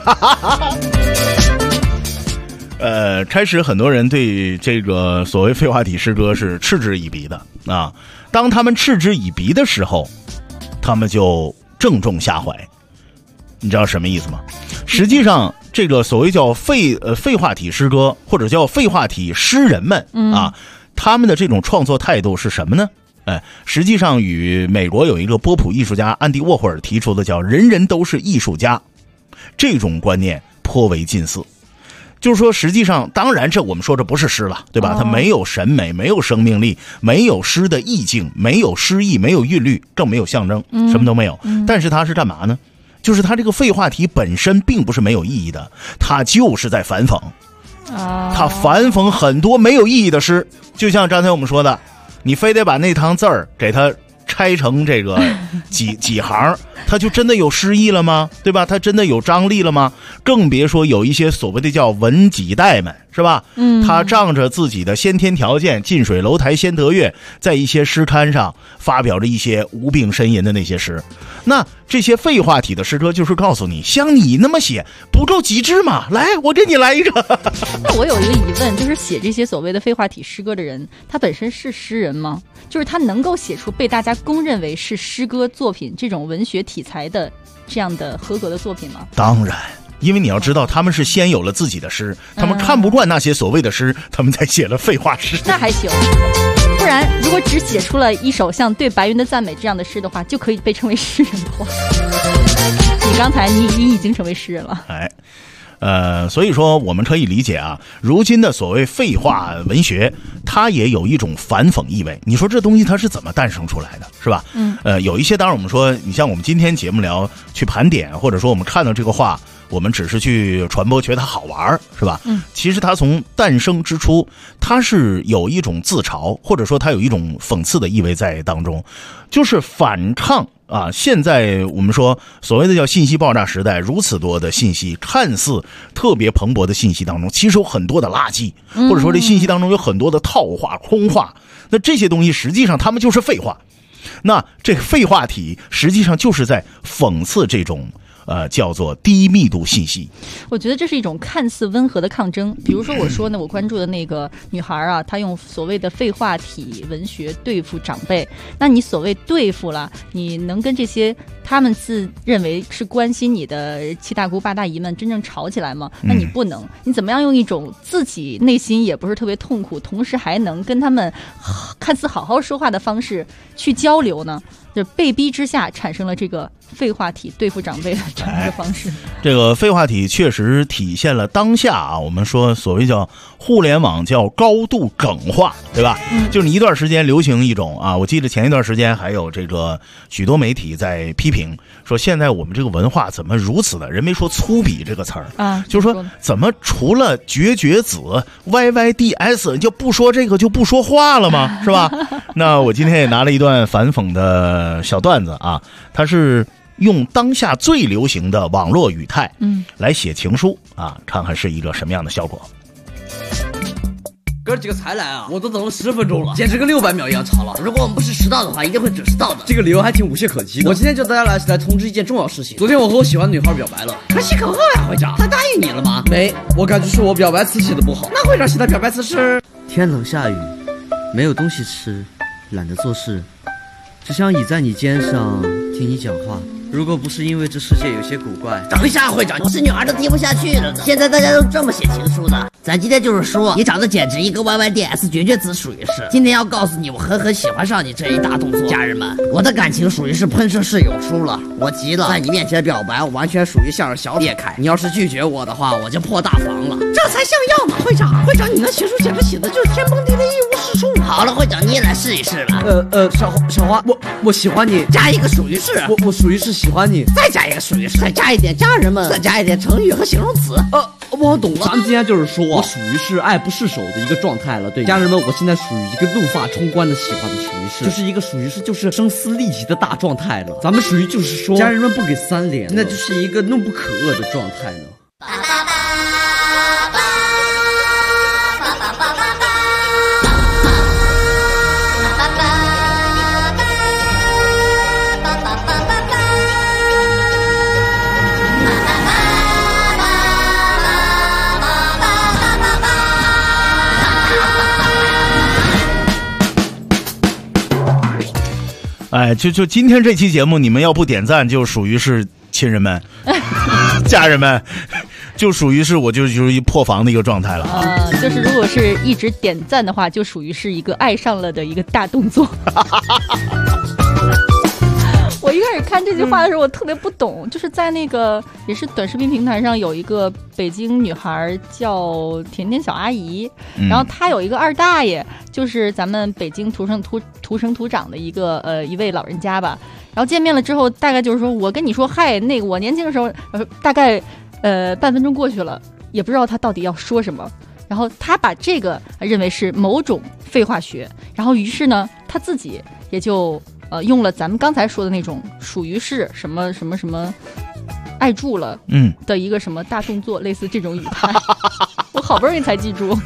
开始很多人对这个所谓废话体诗歌是嗤之以鼻的啊。当他们嗤之以鼻的时候，他们就正中下怀。你知道什么意思吗？实际上，这个所谓叫废话体诗歌或者叫废话体诗人们啊， 他们的这种创作态度是什么呢？实际上与美国有一个波普艺术家安迪沃霍尔提出的叫人人都是艺术家这种观念颇为近似。就是说实际上当然这我们说这不是诗了，对吧？它没有审美，没有生命力，没有诗的意境，没有诗意，没有韵律，更没有象征，什么都没有。但是它是干嘛呢？就是它这个废话题本身并不是没有意义的，它就是在反讽。它反讽很多没有意义的诗，就像刚才我们说的，你非得把那行字儿给它拆成这个几行，它就真的有诗意了吗？对吧？它真的有张力了吗？更别说有一些所谓的叫文几代们，是吧？他仗着自己的先天条件，近水楼台先得月，在一些诗刊上发表着一些无病呻吟的那些诗。那这些废话体的诗歌就是告诉你，像你那么写不够极致吗？来，我给你来一个。 那我有一个疑问，就是写这些所谓的废话体诗歌的人，他本身是诗人吗？就是他能够写出被大家公认为是诗歌作品这种文学题材的这样的合格的作品吗？ 当然，因为你要知道他们是先有了自己的诗，他们看不惯那些所谓的诗，他们才写了废话诗。 那还行，不然如果只写出了一首像对白云的赞美这样的诗的话，就可以被称为诗人的话。你刚才你已经成为诗人了。 所以说我们可以理解啊，如今的所谓废话文学，它也有一种反讽意味。你说这东西它是怎么诞生出来的，是吧？有一些当然我们说，你像我们今天节目聊去盘点，或者说我们看到这个话，我们只是去传播，觉得它好玩，是吧？其实它从诞生之初，它是有一种自嘲，或者说它有一种讽刺的意味在当中，就是反抗啊！现在我们说所谓的叫信息爆炸时代，如此多的信息，看似特别蓬勃的信息当中，其实有很多的垃圾，或者说这信息当中有很多的套话、空话。那这些东西实际上他们就是废话。那这个废话体实际上就是在讽刺这种叫做低密度信息。 我觉得这是一种看似温和的抗争。比如说我说呢，我关注的那个女孩啊，她用所谓的废话体文学对付长辈。那你所谓对付了，你能跟这些他们自认为是关心你的七大姑八大姨们真正吵起来吗？那你不能。你怎么样用一种自己内心也不是特别痛苦，同时还能跟他们看似好好说话的方式去交流呢？就被逼之下产生了这个废话体对付长辈的这样一个方式。 这个废话体确实体现了当下啊，我们说所谓叫互联网叫高度梗化，对吧？就是你一段时间流行一种啊，我记得前一段时间还有这个许多媒体在批评说，现在我们这个文化怎么如此的，人没说粗鄙这个词儿啊，就是说怎么除了绝子 YYDS 就不说这个就不说话了吗？是吧？那我今天也拿了一段反讽的小段子啊，它是用当下最流行的网络语态来写情书啊，看看是一个什么样的效果。 哥几个才来啊，我都等了10分钟了，简直跟600秒一样长了。如果我们不是迟到的话，一定会准时到的。这个理由还挺无懈可击的。我今天就大家来通知一件重要事情。昨天我和我喜欢的女孩表白了，可喜可贺呀，会长。她答应你了吗？没，我感觉是我表白词写的不好。那会长写的表白词是： 天冷下雨，没有东西吃，懒得做事，只想倚在你肩上听你讲话。如果不是因为这世界有些古怪， 等一下，会长，我是女孩都听不下去了呢。现在大家都这么写情书的，咱今天就是说，你长得简直一个 YYDS 绝子属于是。今天要告诉你，我狠狠喜欢上你这一大动作。家人们，我的感情属于是喷射式有书了，我急了，在你面前表白，我完全属于像是小裂开。你要是拒绝我的话，我就破大防了，这才像样嘛。会长，你那情书简直写的就是天崩地裂，一无是处。好了，会长，你也来试一试吧。 小花，我喜欢你， 加一个属于是， 我属于是喜欢你， 再加一个属于是，再加一点家人们，再加一点成语和形容词。 我懂了， 咱们今天就是说， 我属于是爱不释手的一个状态了。对，家人们，我现在属于一个怒发冲冠的喜欢的属于是，就是一个属于是就是声嘶力竭的大状态了。咱们属于就是说，家人们不给3连，那就是一个怒不可遏的状态呢。 哎，就今天这期节目，你们要不点赞，就属于是亲人们、家人们。 就属于是我就属于破防的一个状态了就是如果是一直点赞的话，就属于是一个爱上了的一个大动作。我一开始看这句话的时候，我特别不懂，就是在那个也是短视频平台上有一个北京女孩叫甜甜小阿姨，然后她有一个二大爷，就是咱们北京土生土长的一位老人家吧。然后见面了之后，大概就是说我跟你说嗨，那个我年轻的时候，大概半分钟过去了，也不知道他到底要说什么。然后他把这个认为是某种废话学，然后于是呢，他自己也就用了咱们刚才说的那种属于是什么什么什么爱住了的一个什么大动作，类似这种语态。我好不容易才记住。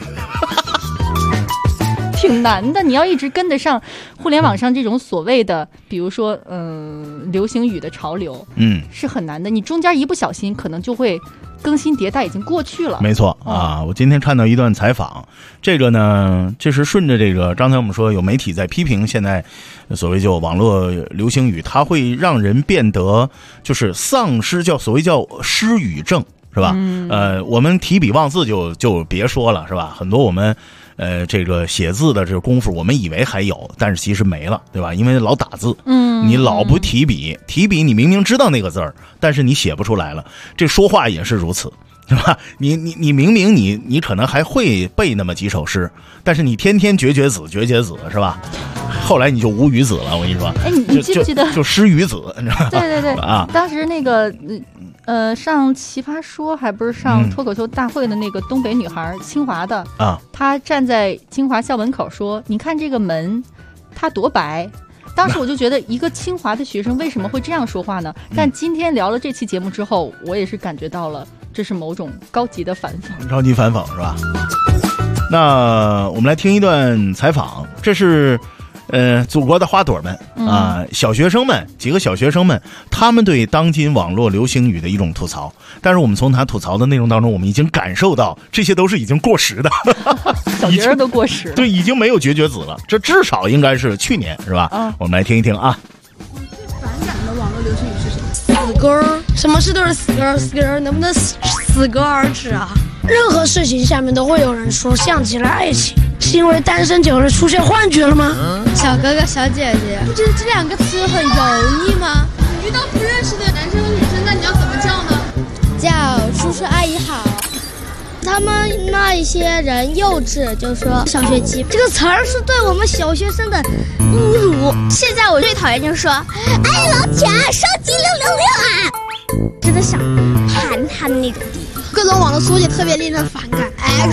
挺难的，你要一直跟得上互联网上这种所谓的，比如说流行语的潮流，是很难的。你中间一不小心，可能就会更新迭代，已经过去了。 没错啊，我今天看到一段采访，这个呢，这是顺着这个刚才我们说有媒体在批评现在所谓就网络流行语，它会让人变得就是丧失，所谓叫失语症，是吧？我们提笔忘字就别说了，是吧？很多我们。这个写字的这个功夫，我们以为还有，但是其实没了，对吧？因为老打字，你老不提笔，你明明知道那个字儿，但是你写不出来了。这说话也是如此，对吧？你明明你可能还会背那么几首诗，但是你天天绝子，是吧？后来你就无语子了，我跟你说。 哎，你记不记得就失语子？你知道吗？ 对啊，当时那个。上奇葩说还不是上脱口秀大会的那个东北女孩，清华的啊，她站在清华校门口说：“你看这个门，它多白。”当时我就觉得，一个清华的学生为什么会这样说话呢？但今天聊了这期节目之后，我也是感觉到了，这是某种高级的反讽。 高级反讽是吧？那我们来听一段采访，这是。祖国的花朵们啊，小学生们，几个小学生们，他们对当今网络流行语的一种吐槽。但是我们从他吐槽的内容当中，我们已经感受到这些都是已经过时的， 小学生都过时了， 对，已经没有绝子了。这至少应该是去年，是吧？我们来听一听啊。 最反感的网络流行语是什么？死根儿，什么事都是死根儿，死根儿，能不能死个而止啊？任何事情下面都会有人说像极了爱情。是因为单身久了出现幻觉了吗？ 小哥哥小姐姐，不觉得这两个词很油腻吗？ 你遇到不认识的男生和女生，那你要怎么叫呢？ 叫叔叔阿姨好。他们那一些人幼稚，就说小学鸡这个词儿是对我们小学生的侮辱。 现在我最讨厌就是说，哎，老铁，手机666啊！ 真的想盘他的那种地步。 各种网络缩写特别令人反感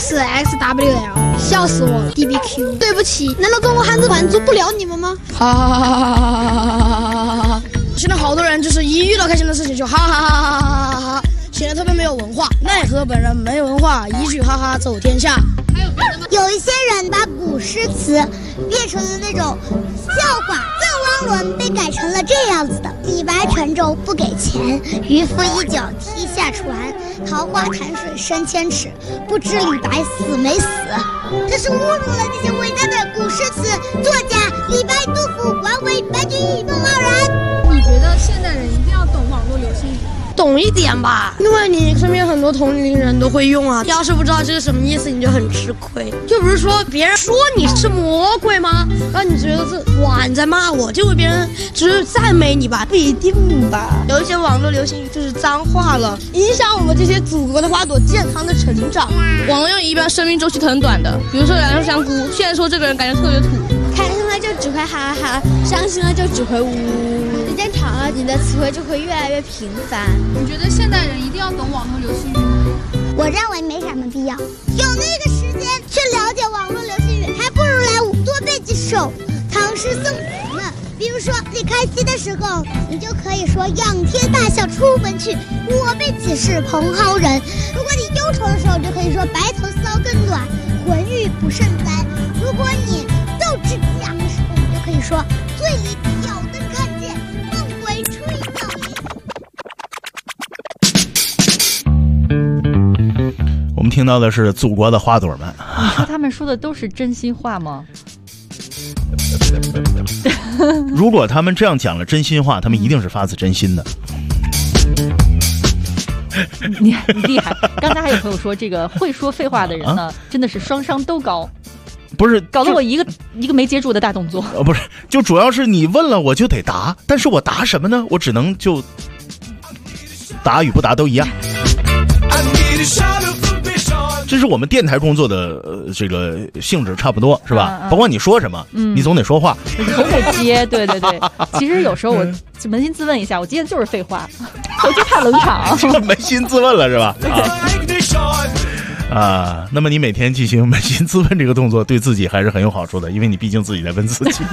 ，XXWL， 笑死我 ！DBQ， 对不起，难道中国汉字满足不了你们吗？哈哈哈哈哈哈！现在好多人就是一遇到开心的事情就哈哈哈哈哈哈哈，显得特别没有文化。奈何本人没文化，一句哈哈走天下。 有一些人把古诗词变成了那种笑话。郑汪伦被改成了这样子的：李白乘舟不给钱，渔夫一脚踢下船。桃花潭水深千尺，不知李白死没死。这是侮辱了这些伟大的古诗词作家李白、杜甫、王维、白居易、孟浩然。 你觉得现代人一定要懂网络流行语？懂一点吧，因为你身边很多同龄人都会用啊。要是不知道这是什么意思，你就很吃亏。就比如说别人说你是魔鬼吗？然后你觉得是哇你在骂我，结果别人只是赞美你吧，不一定吧。有一些网络流行语就是脏话了，影响我们这些祖国的花朵健康的成长。网络用语一般生命周期很短的，比如说两根香菇，现在说这个人感觉特别土。 开心了就只会哈哈，伤心了就只会呜。时间长了，你的词汇就会越来越频繁。 你觉得现代人一定要懂网络流行语吗？ 我认为没什么必要。有那个时间去了解网络流行语，还不如来多背几首唐诗宋词呢。比如说你开心的时候，你就可以说仰天大笑出门去，我辈岂是蓬蒿人。如果你忧愁的时候，就可以说白头搔更暖，浑欲不胜簪。如果你斗志激昂的时候，你就可以说醉里挑灯看剑，梦回吹倒铃。我们听到的是祖国的花朵们。 你说他们说的都是真心话吗？ 如果他们这样讲了真心话，他们一定是发自真心的。 你厉害。刚才还有朋友说，这个会说废话的人呢，真的是双商都高。 不是， 搞得我一个没接住的大动作。 不是，就主要是你问了我就得答，但是我答什么呢？我只能就答与不答都一样。这是我们电台工作的这个性质差不多，是吧？甭管你说什么，你总得说话， 总得接。对对对，其实有时候我扪心自问一下，我接的就是废话，我就怕冷场。 扪心自问了是吧？那么你每天进行扪心自问这个动作，对自己还是很有好处的，因为你毕竟自己在问自己。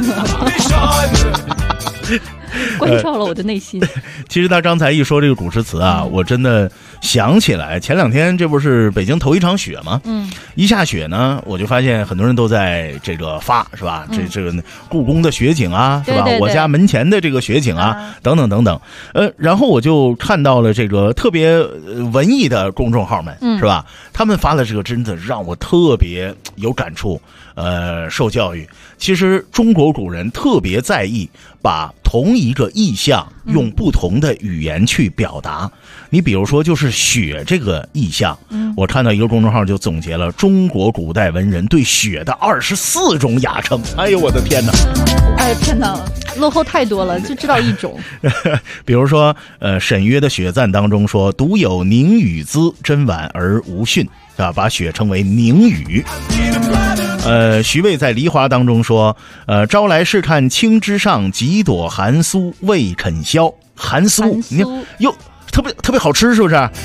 关照了我的内心。 其实他刚才一说这个古诗词啊，我真的想起来，前2天这不是北京头一场雪吗？一下雪呢，我就发现很多人都在这个发，是吧？这个故宫的雪景啊，是吧？ 对对对， 我家门前的这个雪景啊，等等等等。然后我就看到了这个特别文艺的公众号们，是吧？他们发的这个真的让我特别有感触。受教育，其实中国古人特别在意把同一个意象用不同的语言去表达。你比如说就是雪这个意象，我看到一个公众号就总结了中国古代文人对雪的24种雅称。哎呦我的天哪！ 哎天哪，落后太多了，就知道一种。 比如说沈约的《雪赞》当中说，独有宁语姿，真婉而无训，啊，把雪称为宁语。徐渭在《梨花》当中说，朝来试看青枝上，几朵寒酥未肯消。寒酥，你看哟，特别好吃，是不是？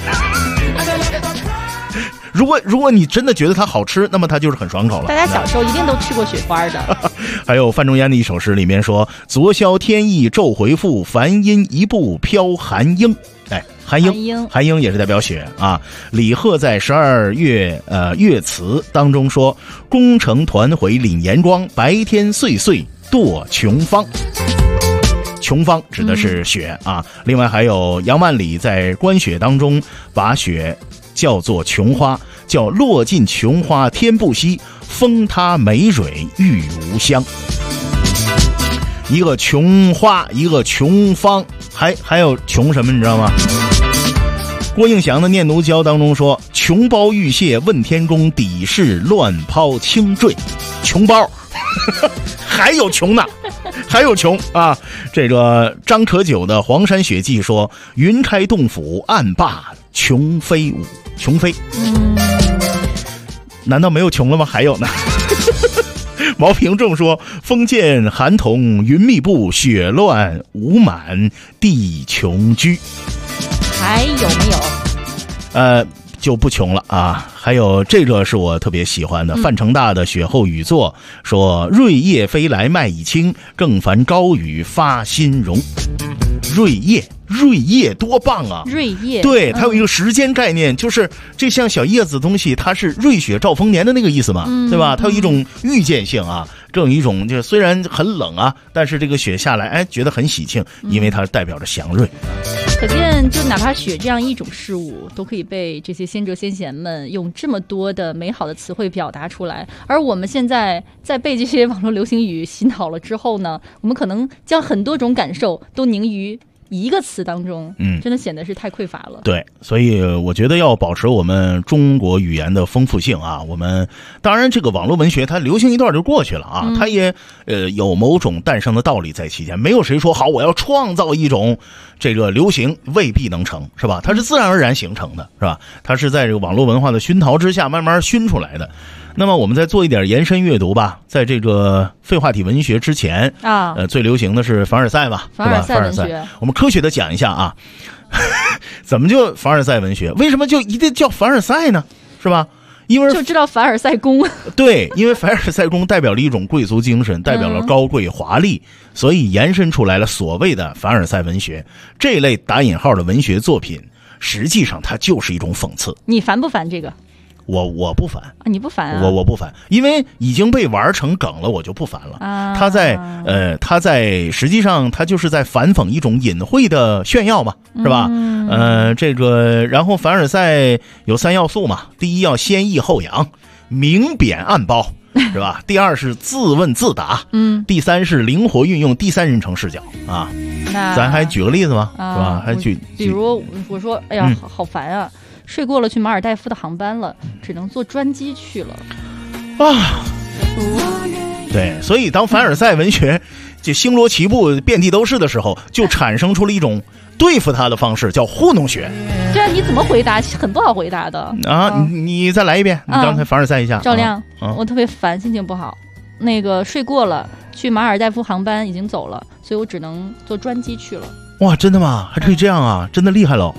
如果你真的觉得它好吃，那么它就是很爽口了。 大家小时候一定都吃过雪花的。 还有范仲淹的一首诗里面说，昨宵天意骤回复，梵音一步飘寒英。哎，寒英也是代表雪啊。李贺在12月乐词当中说，宫城团回领炎光，白天岁岁堕琼芳。琼芳指的是雪啊。另外还有杨万里在观雪当中把雪叫做琼花，叫落尽琼花天不惜，风他梅蕊玉无香。一个琼花，一个琼芳，还有琼什么你知道吗？郭应祥的《念奴娇》当中说，琼包玉屑问天宫，底事乱抛轻坠。琼包还有琼呢，还有琼啊！这个张可久的《黄山雪记》说，云开洞府暗罢琼飞舞。琼飞，难道没有琼了吗？还有呢。毛平仲说，风见寒童云密布，雪乱舞满地琼居。 还有没有？ 就不穷了啊！还有这个是我特别喜欢的，范成大的《雪后语作》说，瑞叶飞来麦已青，更烦高雨发新容。瑞叶多棒啊！ 瑞叶， 对，它有一个时间概念，就是这像小叶子的东西，它是瑞雪兆丰年的那个意思嘛，对吧？它有一种预见性啊，更有一种就虽然很冷啊，但是这个雪下来，哎，觉得很喜庆，因为它代表着祥瑞。 可见，就哪怕雪这样一种事物，都可以被这些先哲先贤们用这么多的美好的词汇表达出来。而我们现在在被这些网络流行语洗脑了之后呢，我们可能将很多种感受都凝于一个词当中，真的显得是太匮乏了。 对，所以我觉得要保持我们中国语言的丰富性啊。我们当然这个网络文学它流行一段就过去了啊，它也有某种诞生的道理在其间。没有谁说好我要创造一种这个流行，未必能成，是吧？它是自然而然形成的，是吧？它是在这个网络文化的熏陶之下慢慢熏出来的。那么我们再做一点延伸阅读吧，在这个废话体文学之前啊，最流行的是凡尔赛吧， 凡尔赛文学。 我们科学的讲一下啊，怎么就凡尔赛文学？为什么就一定叫凡尔赛呢？是吧？因为就知道凡尔赛宫。 对，因为凡尔赛宫代表了一种贵族精神，代表了高贵华丽，所以延伸出来了所谓的凡尔赛文学这一类打引号的文学作品，实际上它就是一种讽刺。 你烦不烦这个？ 我不烦啊，你不烦啊？ 我不烦，因为已经被玩成梗了，我就不烦了。他在实际上他就是在反讽一种隐晦的炫耀嘛，是吧？这个然后凡尔赛有3要素嘛，第一要先抑后扬，明贬暗褒， 是吧？第二是自问自答，第三是灵活运用第三人称视角啊。咱还举个例子吗？是吧？还比如我说，哎呀，好烦啊，睡过了去马尔代夫的航班了，只能坐专机去了啊。对，所以当凡尔赛文学就星罗棋布遍地都是的时候，就产生出了一种对付他的方式，叫糊弄学。 对啊，你怎么回答？很不好回答的啊！你再来一遍，你刚才凡尔赛一下。 赵亮，我特别烦，心情不好，那个睡过了，去马尔代夫航班已经走了，所以我只能坐专机去了。 哇，真的吗？还可以这样啊？真的厉害喽！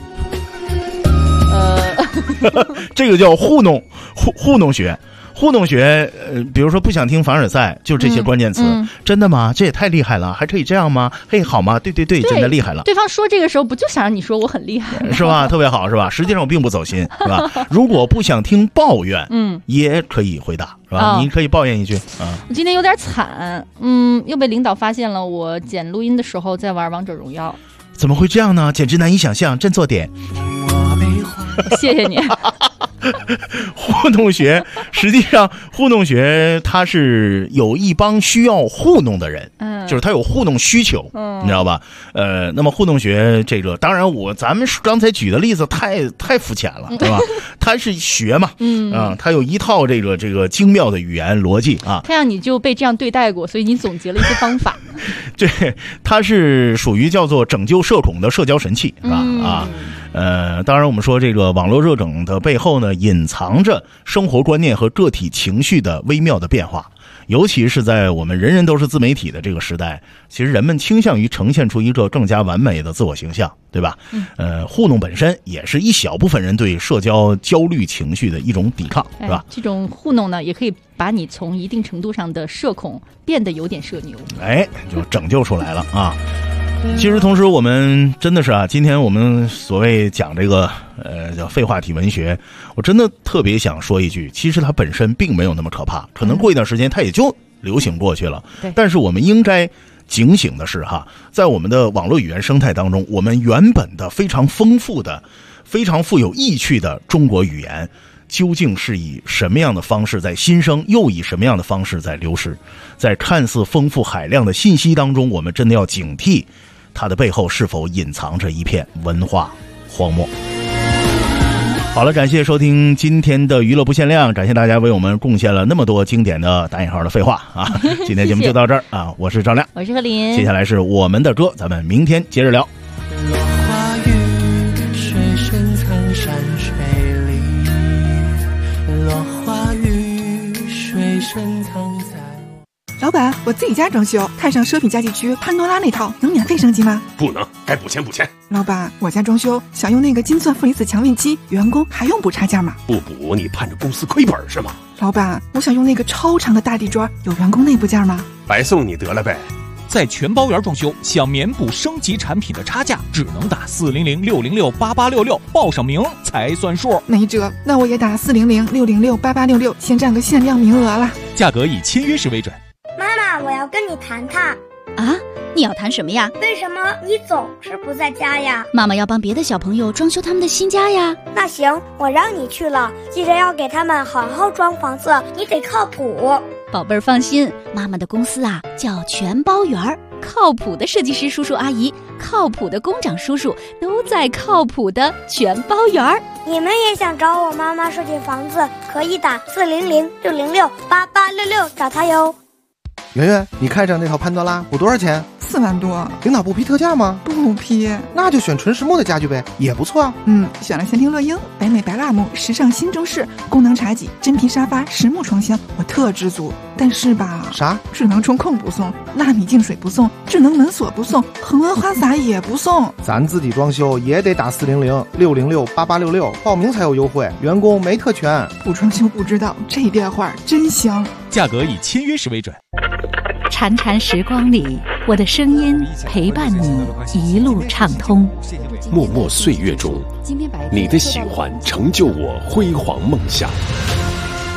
这个叫糊弄学。糊弄学，比如说不想听凡尔赛，就这些关键词。真的吗？这也太厉害了，还可以这样吗？嘿，好吗？对，真的厉害了。 对方说这个时候不就想让你说我很厉害吗？ 是吧？特别好，是吧？实际上我并不走心，是吧？如果不想听抱怨，也可以回答，是吧？你可以抱怨一句啊。 我今天有点惨，又被领导发现了我剪录音的时候在玩王者荣耀。 怎么会这样呢？简直难以想象，振作点。 谢谢你。 糊弄学，实际上糊弄学它是有一帮需要糊弄的人，就是他有糊弄需求，你知道吧？那么糊弄学这个，当然咱们刚才举的例子太肤浅了，对吧？它是学嘛，它有一套这个精妙的语言逻辑啊。 看样你就被这样对待过，所以你总结了一些方法。 对，它是属于叫做拯救社恐的社交神器，是吧？当然我们说这个网络热梗的背后呢，隐藏着生活观念和个体情绪的微妙的变化，尤其是在我们人人都是自媒体的这个时代，其实人们倾向于呈现出一个更加完美的自我形象，对吧？糊弄本身也是一小部分人对社交焦虑情绪的一种抵抗，是吧？ 这种糊弄呢，也可以把你从一定程度上的社恐变得有点社牛， 就拯救出来了啊！其实同时我们真的是今天我们所谓讲这个叫废话体文学，我真的特别想说一句，其实它本身并没有那么可怕，可能过一段时间它也就流行过去了。但是我们应该警醒的是在我们的网络语言生态当中，我们原本的非常丰富的非常富有意趣的中国语言究竟是以什么样的方式在新生，又以什么样的方式在流失？在看似丰富海量的信息当中，我们真的要警惕它的背后是否隐藏着一片文化荒漠。好了，感谢收听今天的娱乐不限量，感谢大家为我们贡献了那么多经典的打引号的废话啊！今天节目就到这儿啊，我是赵亮， 我是何林， 接下来是我们的歌，咱们明天接着聊。 落花雨，水深藏山水里，落花雨，水深藏在。 老板，我自己家装修，看上奢品家具区潘多拉那套，能免费升级吗？ 不能，该补钱补钱。 老板，我家装修想用那个金钻负离子强运机，员工还用补差价吗？ 不补你盼着公司亏本是吗？ 老板，我想用那个超长的大地砖，有员工内部件吗？ 白送你得了呗。 在全包园装修，想免补升级产品的差价，只能打400-606-8866，报上名才算数。 没辙，那我也打400-606-8866，先占个限量名额了。 价格以签约时为准。 妈妈，我要跟你谈谈。 啊，你要谈什么呀？ 为什么你总是不在家呀？ 妈妈要帮别的小朋友装修他们的新家呀。 那行，我让你去了，记着要给他们好好装房子，你得靠谱。 宝贝儿放心，妈妈的公司叫全包园儿，靠谱的设计师叔叔阿姨，靠谱的工长叔叔都在靠谱的全包园儿。 你们也想找我妈妈设计房子，可以打400-606-8866找她哟。 圆圆，你看上那套潘多拉补多少钱 ？4万多。 领导不批特价吗？ 不批。 那就选纯实木的家具呗，也不错啊。 选了仙庭乐英、北美白蜡木、时尚新中式、功能茶几、真皮沙发、实木床箱，我特知足。但是吧， 啥？ 智能中控不送，纳米净水不送，智能门锁不送，恒温花洒也不送。 咱自己装修也得打400-606-8866，报名才有优惠，员工没特权。 不装修不知道，这电话真香。 价格以签约时为准。 潺潺时光里，我的声音陪伴你一路畅通。 默默岁月中，你的喜欢成就我辉煌梦想。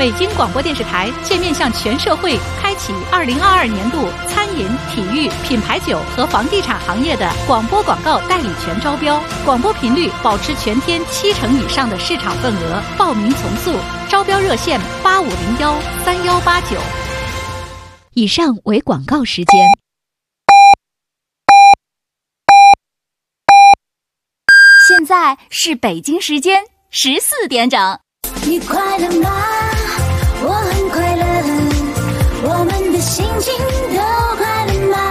北京广播电视台现面向全社会开启2022年度餐饮、体育、品牌酒和房地产行业的广播广告代理权招标，广播频率保持全天70%以上的市场份额，报名从速，招标热线85013189。 以上为广告时间。 现在是北京时间14点整。 你快乐吗？我很快乐，我们的心情都快乐吗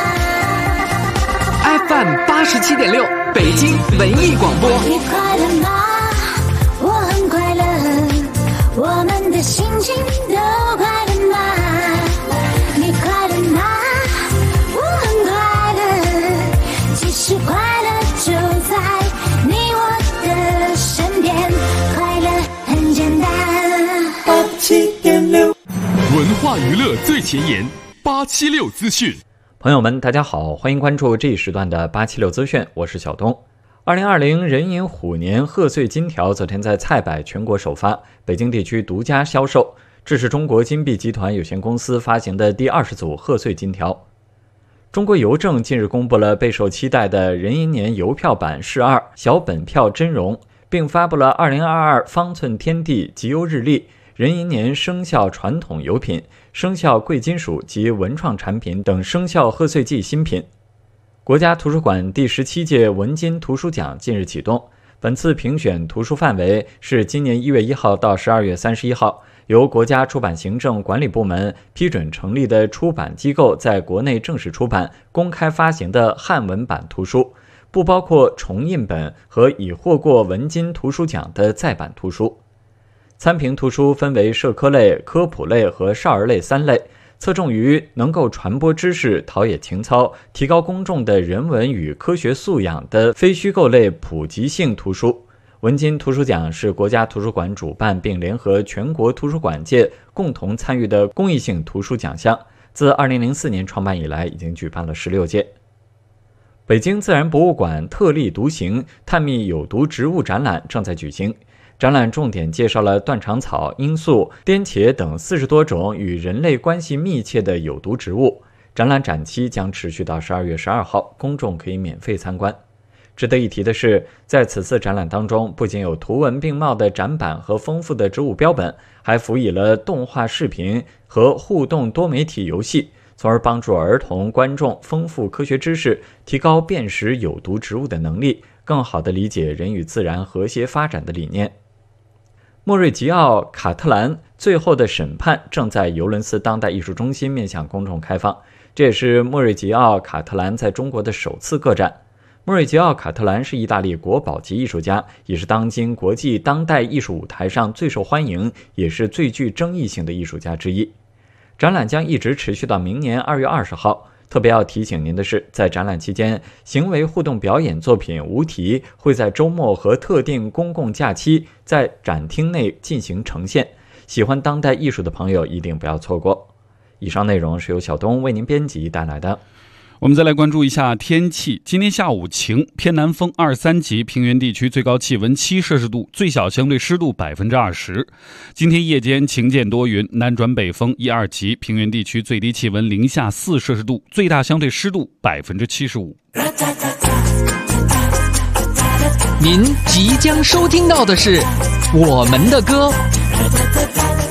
？FM 87.6，北京文艺广播。 你快乐吗？我很快乐，我们的心情都快乐吗？你快乐吗？我很快乐，其实快乐就在你我的身边，快乐很简单。87.6， 文化娱乐最前沿，876资讯。 朋友们，大家好，欢迎关注这一时段的876资讯，我是小东。2020人银虎年贺岁金条昨天在菜百全国首发，北京地区独家销售，这是中国金币集团有限公司发行的第20组贺岁金条。中国邮政近日公布了备受期待的壬寅年邮票版试2小本票真容，并发布了2022方寸天地集邮日历、壬寅年生肖传统邮品、生肖贵金属及文创产品等生肖贺岁季新品。国家图书馆第17届文津图书奖近日启动，本次评选图书范围是今年1月1号到12月31号，由国家出版行政管理部门批准成立的出版机构在国内正式出版、公开发行的汉文版图书，不包括重印本和已获过文津图书奖的再版图书。参评图书分为社科类、科普类和少儿类3类，侧重于能够传播知识、陶冶情操、提高公众的人文与科学素养的非虚构类普及性图书。文津图书奖是国家图书馆主办并联合全国图书馆界共同参与的公益性图书奖项，自2004年创办以来已经举办了16届。北京自然博物馆特立独行探秘有毒植物展览正在举行，展览重点介绍了断肠草、罂粟、颠茄等40多种与人类关系密切的有毒植物。展览展期将持续到12月12号，公众可以免费参观。值得一提的是，在此次展览当中，不仅有图文并茂的展板和丰富的植物标本，还辅以了动画视频和互动多媒体游戏，从而帮助儿童观众丰富科学知识，提高辨识有毒植物的能力，更好地理解人与自然和谐发展的理念。莫瑞吉奥·卡特兰最后的审判正在尤伦斯当代艺术中心面向公众开放，这也是莫瑞吉奥·卡特兰在中国的首次个展。莫瑞吉奥·卡特兰是意大利国宝级艺术家，也是当今国际当代艺术舞台上最受欢迎也是最具争议性的艺术家之一。展览将一直持续到明年2月20号。特别要提醒您的是，在展览期间，行为互动表演作品无题会在周末和特定公共假期在展厅内进行呈现，喜欢当代艺术的朋友一定不要错过。以上内容是由小东为您编辑带来的。 我们再来关注一下天气。今天下午晴，偏南风2、3级，平原地区最高气温7摄氏度，最小相对湿度20%。今天夜间晴间多云，南转北风1、2级，平原地区最低气温零下4摄氏度，最大相对湿度75%。 您即将收听到的是我们的歌。